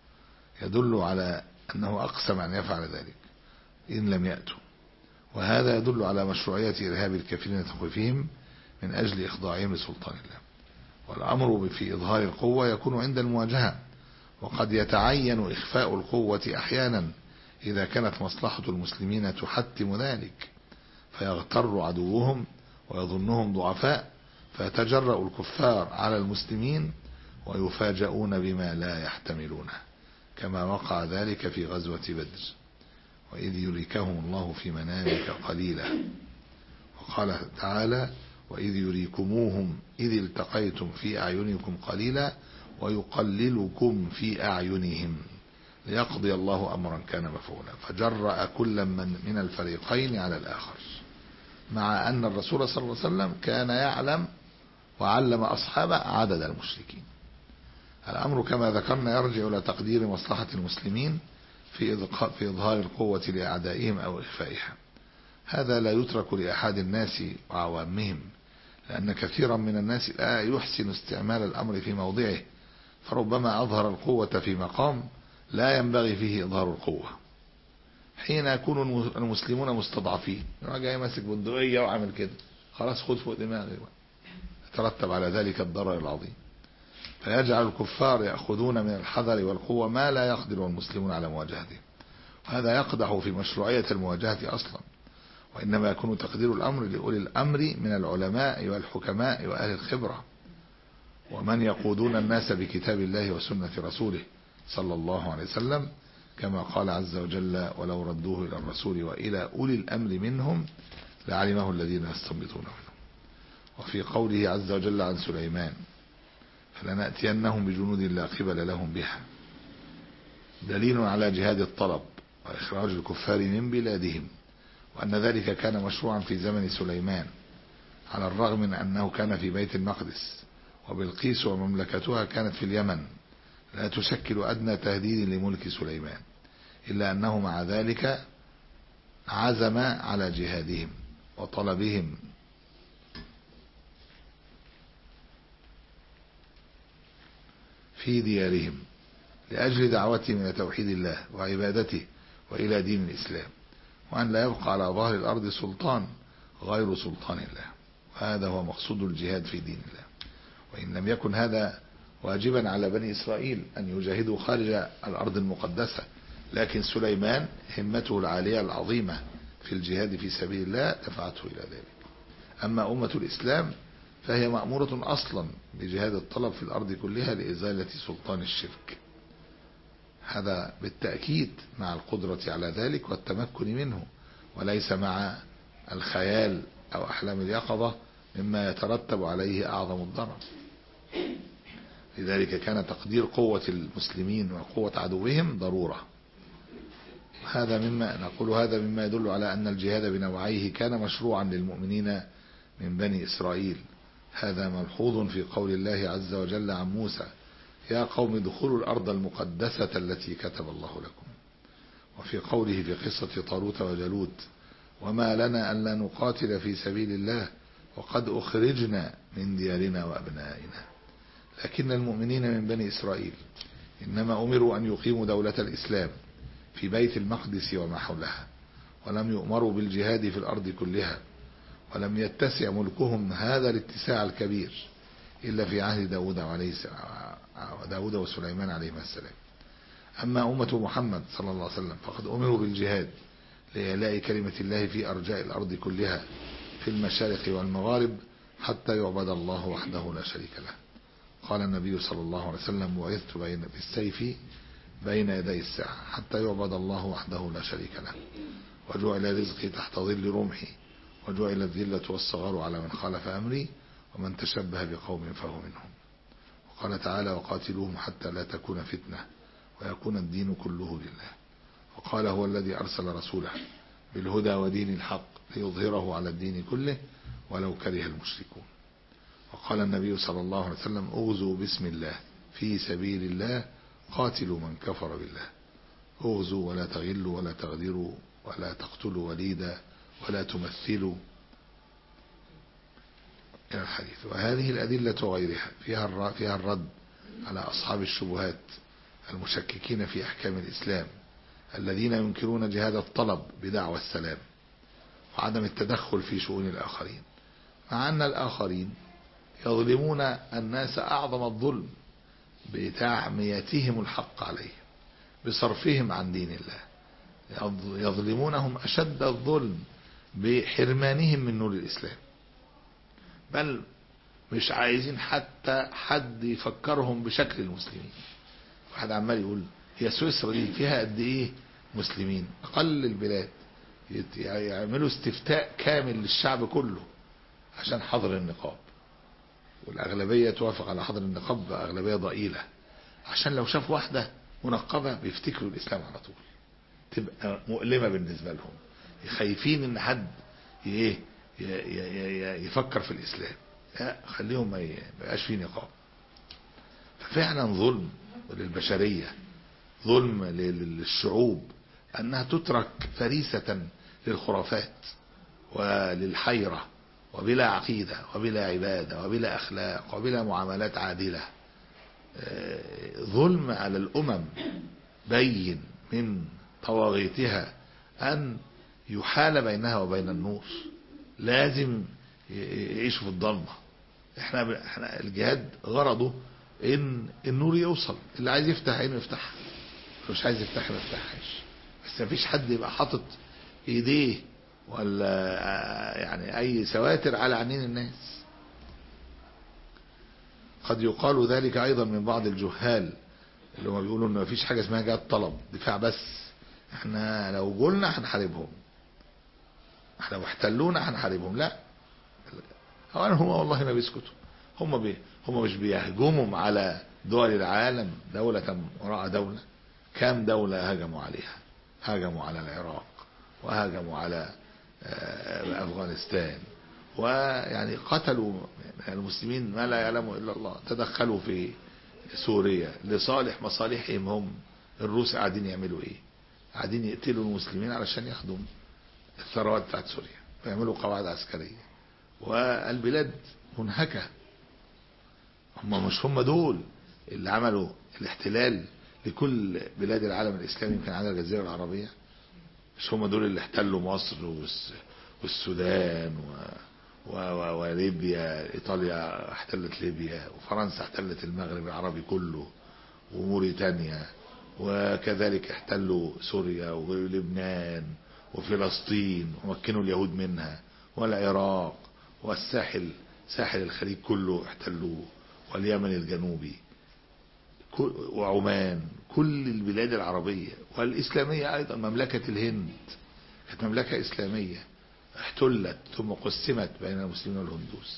[SPEAKER 2] يدل على أنه أقسم أن يفعل ذلك إن لم يأتوا، وهذا يدل على مشروعية إرهاب الكافرين وتخويفهم من أجل إخضاعهم لسلطان الله. والأمر في إظهار القوة يكون عند المواجهة، وقد يتعين إخفاء القوة أحيانا إذا كانت مصلحة المسلمين تحتم ذلك، فيغتر عدوهم ويظنهم ضعفاء فيتجرأ الكفار على المسلمين ويفاجؤون بما لا يحتملونه، كما وقع ذلك في غزوة بدر: وإذ يريكهم الله في منامك قليلا. وقال تعالى: وإذ يريكموهم إذ التقيتم في أعينكم قليلا ويقللكم في أعينهم ليقضي الله أمرا كان مفعولا. فجرأ كل من من الفريقين على الآخر، مع أن الرسول صلى الله عليه وسلم كان يعلم وعلم أصحابه عدد المشركين. الأمر كما ذكرنا يرجع إلى تقدير مصلحة المسلمين في في إظهار القوة لأعدائهم أو إخفائها. هذا لا يترك لأحد الناس وعوامهم، لأن كثيرا من الناس لا يحسن استعمال الأمر في موضعه، فربما أظهر القوة في مقام لا ينبغي فيه إظهار القوة. حين يكون المسلمون مستضعفين، جاي ماسك بندقية وعامل كده، خلاص خد فوق دماغي، يترتب على ذلك الضرر العظيم. فيجعل الكفار يأخذون من الحذر والقوة ما لا يقدر المسلمون على مواجهته، وهذا يقدح في مشروعية المواجهة أصلا، وإنما يكون تقدير الأمر لأولي الأمر من العلماء والحكماء وأهل الخبرة، ومن يقودون الناس بكتاب الله وسنة رسوله صلى الله عليه وسلم، كما قال عز وجل: ولو ردوه إلى الرسول وإلى أولي الأمر منهم لعلمه الذين يستنبطونه منهم. وفي قوله عز وجل عن سليمان: فلنأتينهم بجنود لا قبل لهم بها، دليل على جهاد الطلب وإخراج الكفار من بلادهم، وأن ذلك كان مشروعا في زمن سليمان، على الرغم من أنه كان في بيت المقدس، وبلقيس ومملكتها كانت في اليمن، لا تشكل أدنى تهديد لملك سليمان، إلا أنه مع ذلك عزم على جهادهم وطلبهم في ديارهم لأجل دعوتهم إلى توحيد الله وعبادته وإلى دين الإسلام، وأن لا يبقى على ظهر الأرض سلطان غير سلطان الله، وهذا هو مقصود الجهاد في دين الله. وإن لم يكن هذا واجبا على بني إسرائيل أن يجاهدوا خارج الأرض المقدسة، لكن سليمان همته العالية العظيمة في الجهاد في سبيل الله دفعته إلى ذلك. أما أمة الإسلام فهي مأمورة أصلا بجهاد الطلب في الأرض كلها لإزالة سلطان الشرك، هذا بالتأكيد مع القدرة على ذلك والتمكن منه، وليس مع الخيال أو أحلام اليقظة مما يترتب عليه أعظم الضرر. لذلك كان تقدير قوة المسلمين وقوة عدوهم ضرورة. هذا مما نقول هذا مما يدل على أن الجهاد بنوعيه كان مشروعا للمؤمنين من بني إسرائيل. هذا ملحوظ في قول الله عز وجل عن موسى: يا قوم ادخلوا الأرض المقدسة التي كتب الله لكم. وفي قوله في قصة طالوت وجالوت: وما لنا ألا نقاتل في سبيل الله وقد أخرجنا من ديارنا وأبنائنا. لكن المؤمنين من بني إسرائيل إنما أمروا أن يقيموا دولة الإسلام في بيت المقدس وما حولها، ولم يؤمروا بالجهاد في الأرض كلها، ولم يتسع ملكهم هذا الاتساع الكبير، إلا في عهد داود وعليه داود وسليمان عليهما السلام. أما أمة محمد صلى الله عليه وسلم فقد أمروا بالجهاد لإعلاء كلمة الله في أرجاء الأرض كلها في المشارق والمغارب حتى يعبد الله وحده لا شريك له. قال النبي صلى الله عليه وسلم: بعثت بين بالسيف بين يدي الساعة حتى يعبد الله وحده لا شريك له، وجعل رزقي تحت ظل رمحي، وجعل الذلة والصغار على من خالف أمري، ومن تشبه بقوم فهو منهم. وقال تعالى: وقاتلوهم حتى لا تكون فتنة ويكون الدين كله لله. وقال: هو الذي أرسل رسوله بالهدى ودين الحق ليظهره على الدين كله ولو كره المشركون. وقال النبي صلى الله عليه وسلم: اغزوا بسم الله في سبيل الله قاتلوا من كفر بالله. اغزوا ولا تغلوا ولا تغدروا ولا تقتلوا وليدا ولا تمثلوا إلى الحديث. وهذه الأدلة وغيرها فيها فيها الرد على أصحاب الشبهات المشككين في أحكام الإسلام الذين ينكرون جهاد الطلب بدعوى السلام وعدم التدخل في شؤون الآخرين، مع أن الآخرين يظلمون الناس أعظم الظلم بتعميتهم الحق عليهم، بصرفهم عن دين الله. يظلمونهم أشد الظلم بحرمانهم من نور الإسلام، بل مش عايزين حتى حد يفكرهم بشكل المسلمين. واحد عمال يقول: هي سويسرا دي فيها قد ايه مسلمين؟ اقل البلاد يعملوا استفتاء كامل للشعب كله عشان حظر النقاب، والاغلبيه توافق على حظر النقاب باغلبيه ضئيله، عشان لو شافوا واحده منقبه بيفتكروا الاسلام على طول، تبقى مؤلمه بالنسبه لهم، خايفين ان حد ايه يفكر في الاسلام. لا، خليهم ما يبقاش فيه نقاب. ففعلا ظلم للبشريه، ظلم للشعوب انها تترك فريسة للخرافات وللحيرة وبلا عقيدة وبلا عبادة وبلا اخلاق وبلا معاملات عادلة. ظلم على الامم بين من طواغيتها ان يحال بينها وبين النور، لازم يعيشوا في الضلمة. احنا احنا الجهاد غرضه ان النور يوصل، اللي عايز يفتح عينه يفتحها، مش عايز يفتح ما يفتحهاش، بس مفيش حد يبقى حاطط ايديه ولا يعني اي سواتر على عينين الناس. قد يقال ذلك ايضا من بعض الجهال اللي هم بيقولوا ان مفيش حاجه اسمها جهاد طلب دفاع بس، احنا لو قلنا هنحاربهم، احنا لو احتلونا هنحاربهم. لا، اولا هم والله ما بيسكتوا، هم بي هم مش بيهجموا على دول العالم دولة وراء دولة. كام دولة هاجموا عليها؟ هاجموا على العراق، وهاجموا على أفغانستان، ويعني قتلوا المسلمين ما لا يعلمه إلا الله. تدخلوا في سوريا لصالح مصالحهم هم. الروس قاعدين يعملوا ايه؟ قاعدين يقتلوا المسلمين علشان ياخدوا الثروات بتاعت سوريا ويعملوا قواعد عسكرية، والبلاد منهكة. هم مش هم دول اللي عملوا الاحتلال لكل بلاد العالم الإسلامي يمكن على الجزيرة العربية؟ مش هم دول اللي احتلوا مصر والسودان و... و... و... وليبيا؟ إيطاليا احتلت ليبيا، وفرنسا احتلت المغرب العربي كله، وموريتانيا، وكذلك احتلوا سوريا ولبنان وفلسطين ومكنوا اليهود منها، والعراق، والساحل ساحل الخليج كله احتلوه، واليمن الجنوبي وعمان. كل البلاد العربية والإسلامية أيضا. مملكة الهند كانت مملكة إسلامية، احتلت ثم قسمت بين المسلمين والهندوس.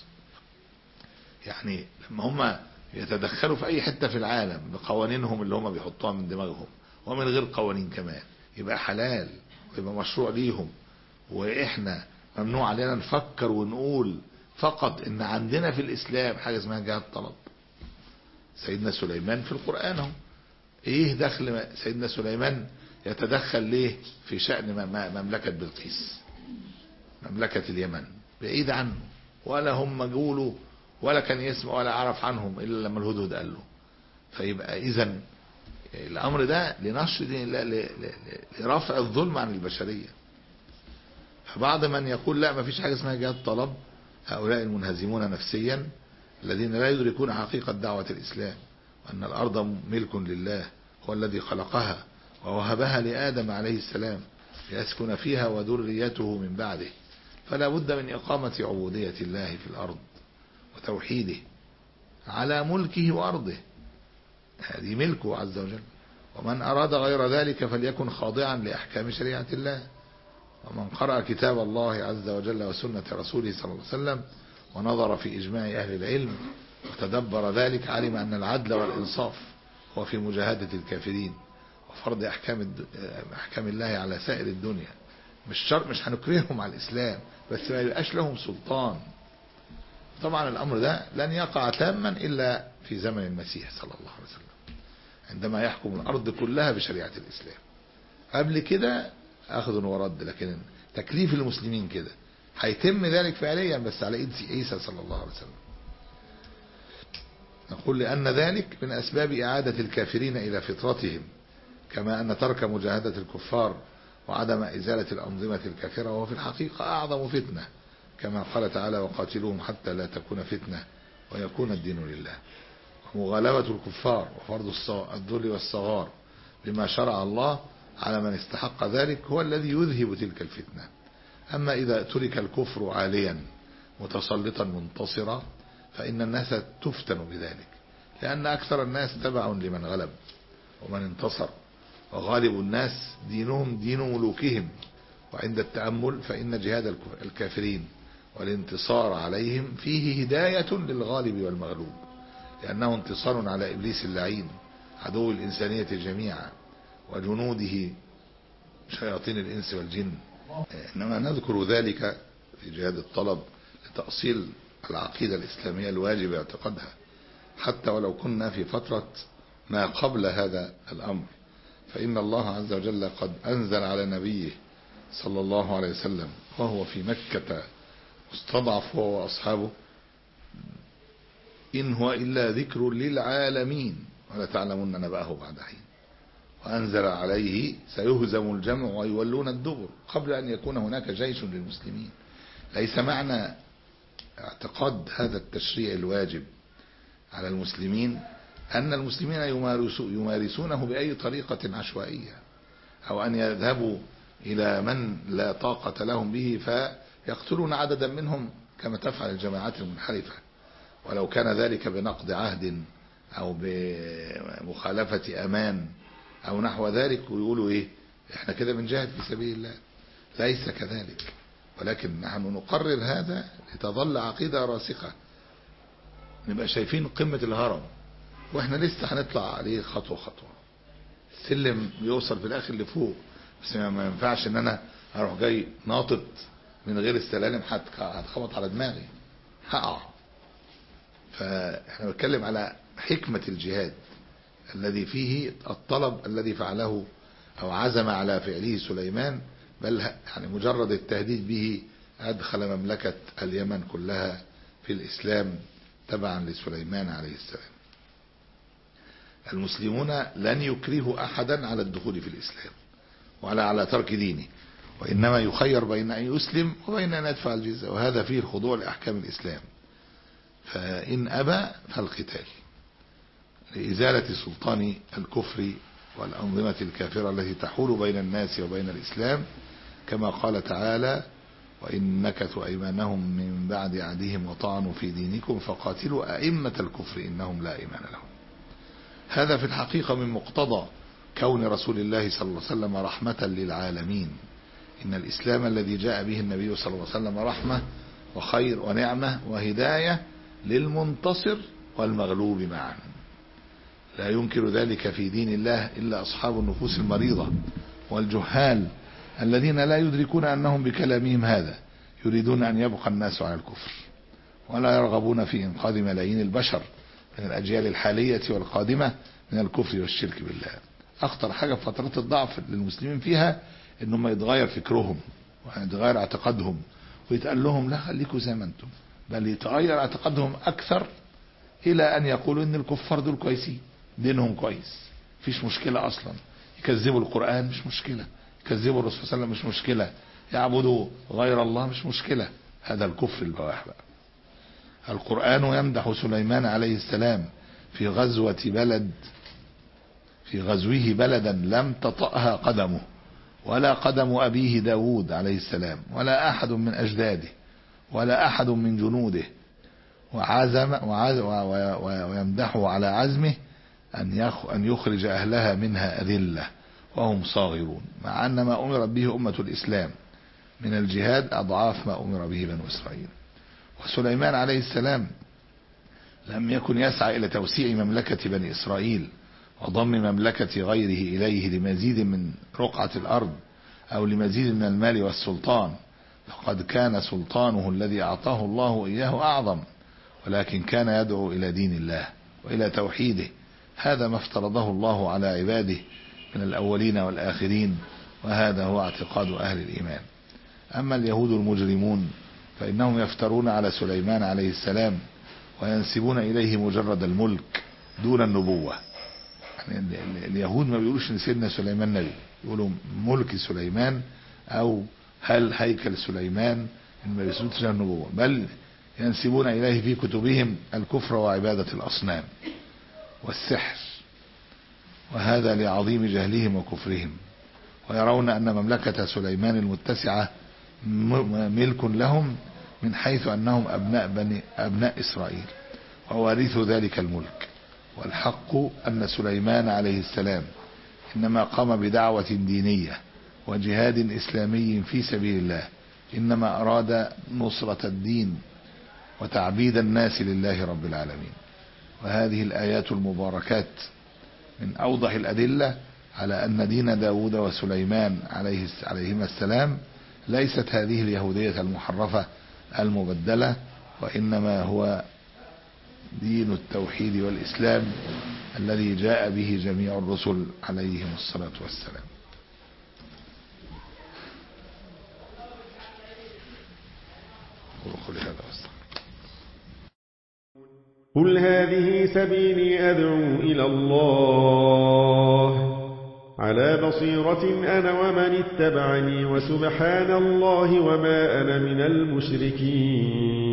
[SPEAKER 2] يعني لما هم يتدخلوا في أي حتة في العالم بقوانينهم اللي هم بيحطوها من دماغهم ومن غير قوانين كمان، يبقى حلال ويبقى مشروع ليهم، وإحنا ممنوع علينا نفكر ونقول فقط إن عندنا في الإسلام حاجة اسمها جهاد طلب. سيدنا سليمان في القرآن اهو، ايه دخل سيدنا سليمان يتدخل ليه في شأن مملكة بلقيس، مملكة اليمن، بعيد عنه، ولا هم قولوا ولا كان يسمع ولا عرف عنهم إلا لما الهدهد قال له. فيبقى إذن الأمر ده لنشر دين الله، لرفع الظلم عن البشرية. فبعض من يقول لا ما فيش حاجة اسمها جهاد طلب، هؤلاء المنهزمون نفسيا الذين لا يدركون حقيقة دعوة الإسلام، وأن الأرض ملك لله هو الذي خلقها ووهبها لآدم عليه السلام ليسكن فيها وذريته من بعده، فلا بد من إقامة عبودية الله في الأرض وتوحيده على ملكه وأرضه، هذه ملكه عز وجل. ومن أراد غير ذلك فليكن خاضعا لأحكام شريعة الله. ومن قرأ كتاب الله عز وجل وسنة رسوله صلى الله عليه وسلم ونظر في إجماع أهل العلم وتدبر ذلك علم أن العدل والإنصاف هو في مجاهدة الكافرين وفرض أحكام أحكام الله على سائر الدنيا. مش شرط مش هنكرههم على الإسلام، بس ما يبقاش لهم سلطان. طبعا الأمر ده لن يقع تاما إلا في زمن المسيح صلى الله عليه وسلم، عندما يحكم الأرض كلها بشريعة الإسلام. قبل كده أخذ ورد، لكن تكليف المسلمين كده هيتم ذلك فعليا بس على إيد عيسى صلى الله عليه وسلم. نقول لأن ذلك من أسباب إعادة الكافرين إلى فطرتهم، كما أن ترك مجاهدة الكفار وعدم إزالة الأنظمة الكافرة وهو في الحقيقة أعظم فتنة، كما قال تعالى وقاتلوهم حتى لا تكون فتنة ويكون الدين لله. ومغالبة الكفار وفرض الذل والصغار بما شرع الله على من استحق ذلك هو الذي يذهب تلك الفتنة. أما إذا ترك الكفر عاليا متسلطا منتصرا فإن الناس تفتن بذلك، لأن أكثر الناس تبع لمن غلب ومن انتصر، وغالب الناس دينهم دين ملوكهم. وعند التأمل فإن جهاد الكافرين والانتصار عليهم فيه هداية للغالب والمغلوب، لأنه انتصار على إبليس اللعين عدو الإنسانية جميعا وجنوده شياطين الإنس والجن. إنما نذكر ذلك في جهاد الطلب لتأصيل العقيدة الإسلامية الواجب اعتقادها، حتى ولو كنا في فترة ما قبل هذا الأمر، فإن الله عز وجل قد أنزل على نبيه صلى الله عليه وسلم وهو في مكة مستضعف هو وأصحابه إن هو إلا ذكر للعالمين ولا تعلمون نبأه بعد حين. وأنزل عليه سيهزم الجمع ويولون الدبر قبل أن يكون هناك جيش للمسلمين. ليس معنى اعتقاد هذا التشريع الواجب على المسلمين أن المسلمين يمارسونه بأي طريقة عشوائية، أو أن يذهبوا إلى من لا طاقة لهم به فيقتلون عددا منهم كما تفعل الجماعات المنحرفة، ولو كان ذلك بنقض عهد أو بمخالفة أمان أو نحو ذلك، ويقولوا إيه إحنا كده بنجاهد في سبيل الله. ليس كذلك، ولكن نحن نقرر هذا لتظل عقيدة راسخة، نبقى شايفين قمة الهرم واحنا لسه هنطلع عليه خطوة خطوة. السلم بيوصل في الاخر لفوق، بس ما ينفعش ان انا هروح جاي ناطط من غير السلالم، هتخبط على دماغي هقع. فاحنا بنتكلم على حكمة الجهاد الذي فيه الطلب الذي فعله او عزم على فعله سليمان، بل يعني مجرد التهديد به ادخل مملكة اليمن كلها في الاسلام تبعا لسليمان عليه السلام. المسلمون لن يكرهوا أحدا على الدخول في الإسلام ولا على ترك دينه، وإنما يخير بين أن يسلم وبين أن يدفع الجزية، وهذا فيه الخضوع لأحكام الإسلام. فإن أبى فالقتال لإزالة سلطان الكفر والأنظمة الكافرة التي تحول بين الناس وبين الإسلام، كما قال تعالى وإن نكثوا أيمانهم من بعد عهدهم وطعنوا في دينكم فقاتلوا أئمة الكفر إنهم لا إيمان لهم. هذا في الحقيقة من مقتضى كون رسول الله صلى الله عليه وسلم رحمة للعالمين. إن الإسلام الذي جاء به النبي صلى الله عليه وسلم رحمة وخير ونعمة وهداية للمنتصر والمغلوب معا. لا ينكر ذلك في دين الله إلا أصحاب النفوس المريضة والجهال الذين لا يدركون أنهم بكلامهم هذا يريدون أن يبقى الناس على الكفر، ولا يرغبون في إنقاذ ملايين البشر من الأجيال الحالية والقادمة من الكفر والشرك بالله. أخطر حاجة في فترات الضعف للمسلمين فيها إنهم يتغير فكرهم ويتغير اعتقادهم، ويتقال لهم لا خليكم زي ما انتم، بل يتغير اعتقادهم أكثر إلى أن يقولوا إن الكفار دول كويسين، دينهم كويس، فيش مشكلة أصلا، يكذبوا القرآن مش مشكلة، يكذبوا الرسول صلى الله عليه وسلم مش مشكلة، يعبدوا غير الله مش مشكلة. هذا الكفر البواح بقى. القرآن يمدح سليمان عليه السلام في غزوة بلد في غزوه بلدا لم تطأها قدمه ولا قدم أبيه داود عليه السلام ولا أحد من أجداده ولا أحد من جنوده، وعزم ويمدحه على عزمه أن يخرج أهلها منها أذلة وهم صاغرون، مع أن ما أمر به أمة الإسلام من الجهاد أضعاف ما أمر به بنو إسرائيل. وسليمان عليه السلام لم يكن يسعى إلى توسيع مملكة بني إسرائيل وضم مملكة غيره إليه لمزيد من رقعة الأرض أو لمزيد من المال والسلطان، فقد كان سلطانه الذي أعطاه الله إياه أعظم، ولكن كان يدعو إلى دين الله وإلى توحيده. هذا ما افترضه الله على عباده من الأولين والآخرين، وهذا هو اعتقاد أهل الإيمان. أما اليهود المجرمون فإنهم يفترون على سليمان عليه السلام وينسبون إليه مجرد الملك دون النبوة. يعني اليهود ما بيقولوش ان سيدنا سليمان نبي، يقولوا ملك سليمان او هل هيكل سليمان، ان ما بيثبتش النبوة، بل ينسبون اليه في كتبهم الكفر وعبادة الاصنام والسحر، وهذا لعظيم جهلهم وكفرهم. ويرون ان مملكة سليمان المتسعة ملك لهم من حيث انهم ابناء بني ابناء اسرائيل ووارثوا ذلك الملك. والحق أن سليمان عليه السلام إنما قام بدعوة دينية وجهاد إسلامي في سبيل الله، إنما أراد نصرة الدين وتعبيد الناس لله رب العالمين. وهذه الآيات المباركات من أوضح الأدلة على أن دين داود وسليمان عليه عليهما السلام ليست هذه اليهودية المحرفة المبدلة، وإنما هو دين التوحيد والإسلام الذي جاء به جميع الرسل عليهم الصلاة والسلام.
[SPEAKER 3] قل هذه سبيلي أدعو إلى الله على بصيرة أنا ومن اتبعني وسبحان الله وما أنا من المشركين.